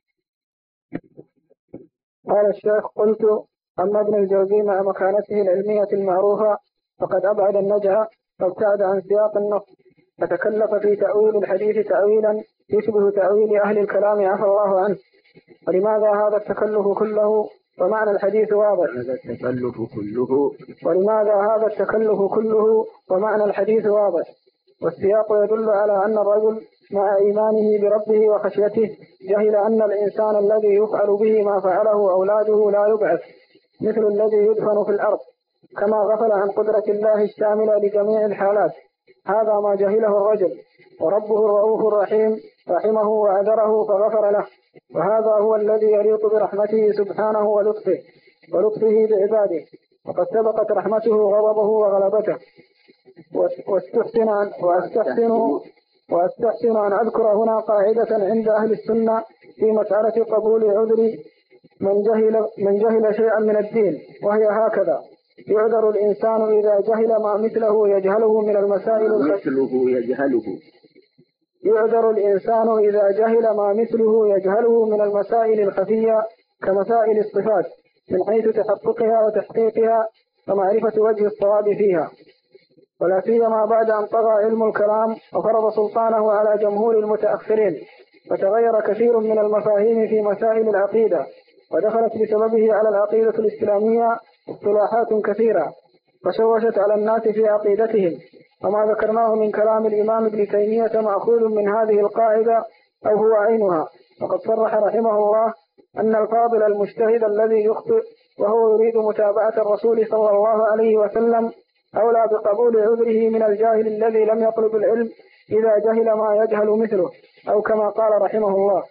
قال الشيخ قلت أما ابن الجوزي مع مكانته العلمية المعروفة فقد أبعد النجع فابتعد عن سياق النص، فتكلف في تأويل الحديث تأويلا يشبه تأويل أهل الكلام عفى الله عنه. ولماذا هذا التكلف كله ومعنى الحديث واضح؟ هذا التكلف كله ولماذا هذا التكلف كله ومعنى الحديث واضح؟ والسياق يدل على أن الرجل مع إيمانه بربه وخشيته جهل أن الإنسان الذي يفعل به ما فعله أولاده لا يبعث، مثل الذي يدفن في الأرض، كما غفل عن قدرة الله الشاملة لجميع الحالات. هذا ما جهله الرجل، وربه الرؤوف الرحيم رحمه وعذره فغفر له، وهذا هو الذي يليق برحمته سبحانه ولطفه ولطفه بعباده، وقد سبقت رحمته غضبه وغلبته. واستحسن وأستحسن وأستحسن أن أذكر هنا قاعدة عند أهل السنة في مسألة قبول عذر من جهل, من جهل شيئا من الدين، وهي هكذا: يعذر الإنسان إذا جهل ما مثله يجهله من المسائل مثله يجهله يعذر الإنسان إذا جهل ما مثله يجهله من المسائل الخفية كمسائل الصفات من حيث تحققها وتحقيقها ومعرفة وجه الصواب فيها، ولا سيما بعد أن طغى علم الكلام وفرض سلطانه على جمهور المتأخرين، فتغير كثير من المفاهيم في مسائل العقيدة، ودخلت بسببه على العقيدة الإسلامية اصطلاحات كثيرة فشوشت على الناس في عقيدتهم. وما ذكرناه من كلام الإمام ابن تيمية مأخوذ من هذه القاعدة أو هو عينها، وقد صرح رحمه الله أن الفاضل المجتهد الذي يخطئ وهو يريد متابعة الرسول صلى الله عليه وسلم أولى بقبول عذره من الجاهل الذي لم يطلب العلم إذا جهل ما يجهل مثله، أو كما قال رحمه الله.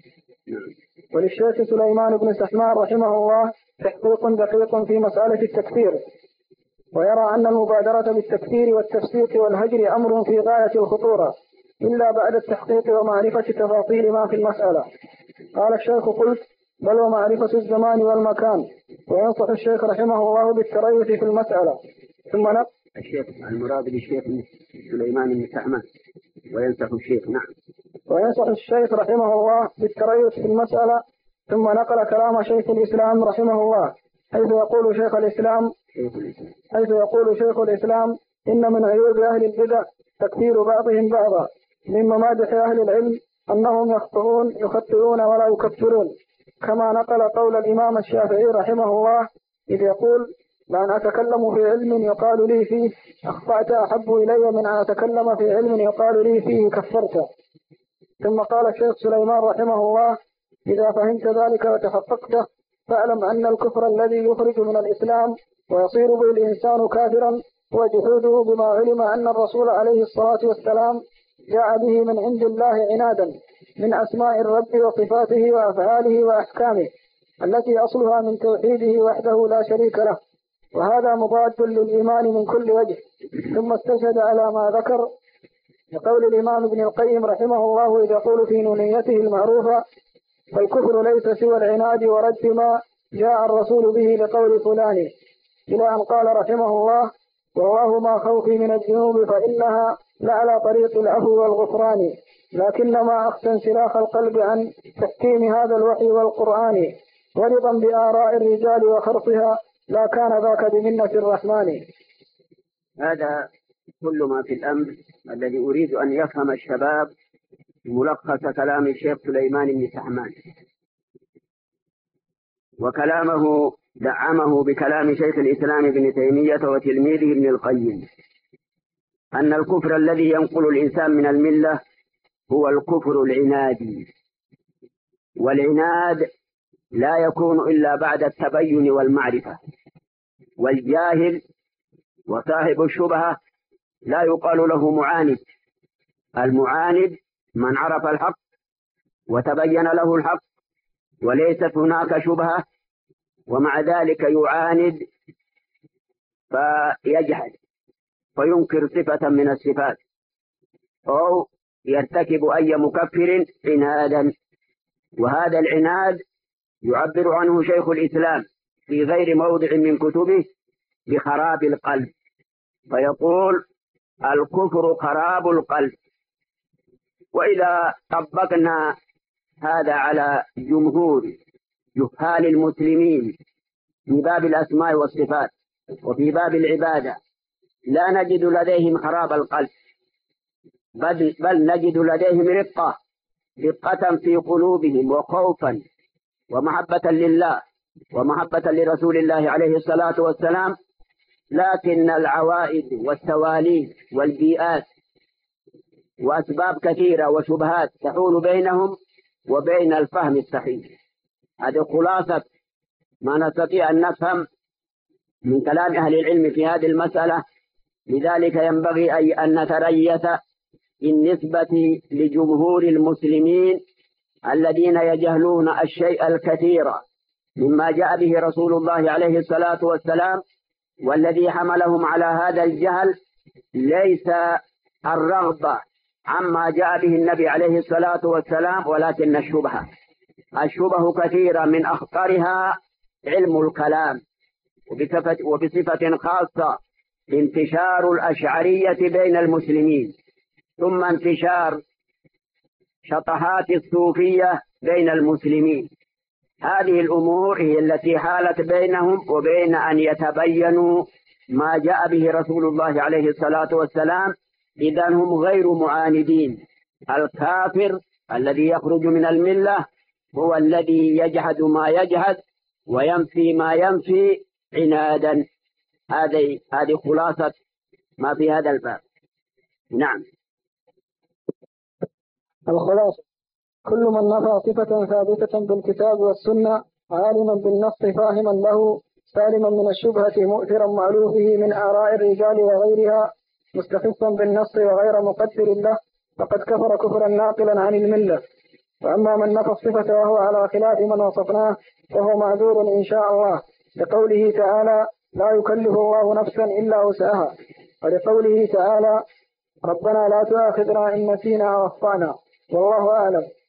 وللشيخ سليمان بن سحمان رحمه الله تحقيق دقيق في مسألة التكفير، ويرى أن المبادرة بالتكفير والتفسيق والهجر أمر في غاية الخطورة إلا بعد التحقيق ومعرفة تفاصيل ما في المسألة. قال الشيخ قلت بل ومعرفة الزمان والمكان. وينصح الشيخ رحمه الله بالتريث في المسألة. ثم نقل الشيخ المراد بالشيخ سليمان بن سحمان وينصح الشيخ. نعم. وينصح الشيخ رحمه الله بالتريث في المسألة. ثم نقل كلام شيخ الإسلام رحمه الله حيث يقول شيخ الإسلام حيث يقول شيخ الإسلام إن من عيوب أهل البدع تكفير بعضهم بعضا، من ممادح أهل العلم أنهم يخطئون يخطئون ولا يكفرون، كما نقل قول الإمام الشافعي رحمه الله إذ يقول لأن أتكلم في علم يقال لي فيه أخطأت أحب إلي من أن أتكلم في علم يقال لي فيه كفرت. ثم قال الشيخ سليمان رحمه الله إذا فهمت ذلك وتحققته فاعلم أن الكفر الذي يخرج من الإسلام ويصير به الإنسان كافرا هو جحوده بما علم أن الرسول عليه الصلاة والسلام جاء به من عند الله عنادا من أسماء الرب وصفاته وأفعاله وأحكامه التي أصلها من توحيده وحده لا شريك له، وهذا مضاد للإيمان من كل وجه. ثم استشهد على ما ذكر بقول الإمام ابن القيم رحمه الله إذا يقول في نونيته المعروفة: فالكفر ليس سوى العناد ورد ما جاء الرسول به لقول فلان، إلى أن قال رحمه الله: والله ما خوفي من الذنوب فإنها لعلى طريق العفو والغفران، لكنما أخشى انسلاخ القلب عن تحكيم هذا الوحي والقرآن، ورضا بآراء الرجال وخرصها لا كان ذاك بمنة الرحمن. هذا كل ما في الأمر الذي أريد أن يفهم الشباب ملخص كلام الشيخ سليمان بن سحمان، وكلامه دعمه بكلام شيخ الإسلام ابن تيمية وتلميذه ابن القيم، أن الكفر الذي ينقل الإنسان من الملة هو الكفر العنادي، والعناد لا يكون إلا بعد التبين والمعرفة، والجاهل وصاحب الشبهة لا يقال له معاند. المعاند من عرف الحق وتبين له الحق وليست هناك شبهة ومع ذلك يعاند فيجحد فينكر صفة من الصفات أو يرتكب أي مكفر عنادا، وهذا العناد يعبر عنه شيخ الإسلام في غير موضع من كتبه بخراب القلب، فيقول: الكفر خراب القلب. وإذا طبقنا هذا على جمهور جهال المسلمين في باب الأسماء والصفات وفي باب العبادة لا نجد لديهم خراب القلب، بل, بل نجد لديهم رقة رقة في قلوبهم وخوفا ومحبة لله ومحبة لرسول الله عليه الصلاة والسلام، لكن العوائد والتواليد والبيئات وأسباب كثيرة وشبهات تحول بينهم وبين الفهم الصحيح. هذه خلاصة ما نستطيع أن نفهم من كلام أهل العلم في هذه المسألة. لذلك ينبغي أي أن نتريث بالنسبة لجمهور المسلمين الذين يجهلون الشيء الكثير مما جاء به رسول الله عليه الصلاة والسلام، والذي حملهم على هذا الجهل ليس الرغبة عما جاء به النبي عليه الصلاة والسلام، ولكن الشبهة. الشبه كثيرة، من أخطرها علم الكلام، وبصفة, وبصفة خاصة انتشار الأشعرية بين المسلمين، ثم انتشار شطحات الصوفية بين المسلمين. هذه الأمور هي التي حالت بينهم وبين أن يتبينوا ما جاء به رسول الله عليه الصلاة والسلام. إذا هم غير معاندين. الكافر الذي يخرج من الملة هو الذي يجحد ما يجحد وينفي ما ينفي عنادا. هذه هذه خلاصة ما في هذا الباب. نعم. الخلاصة: كل من نفى صفة ثابتة بالكتاب والسنة عالما بالنص فاهما له سالما من الشبهة مؤثرا مألوفه من آراء الرجال وغيرها مستخفا بالنص وغير مقدر له فقد كفر كفرا ناقلا عن الملة. وأما من نفى الصفة وهو على خلاف من وصفناه فهو معذور إن شاء الله، لقوله تعالى: لا يكلف الله نفسا إلا وسعها، ولقوله تعالى: ربنا لا تؤاخذنا إن نسينا أو أخطأنا. والله أعلم.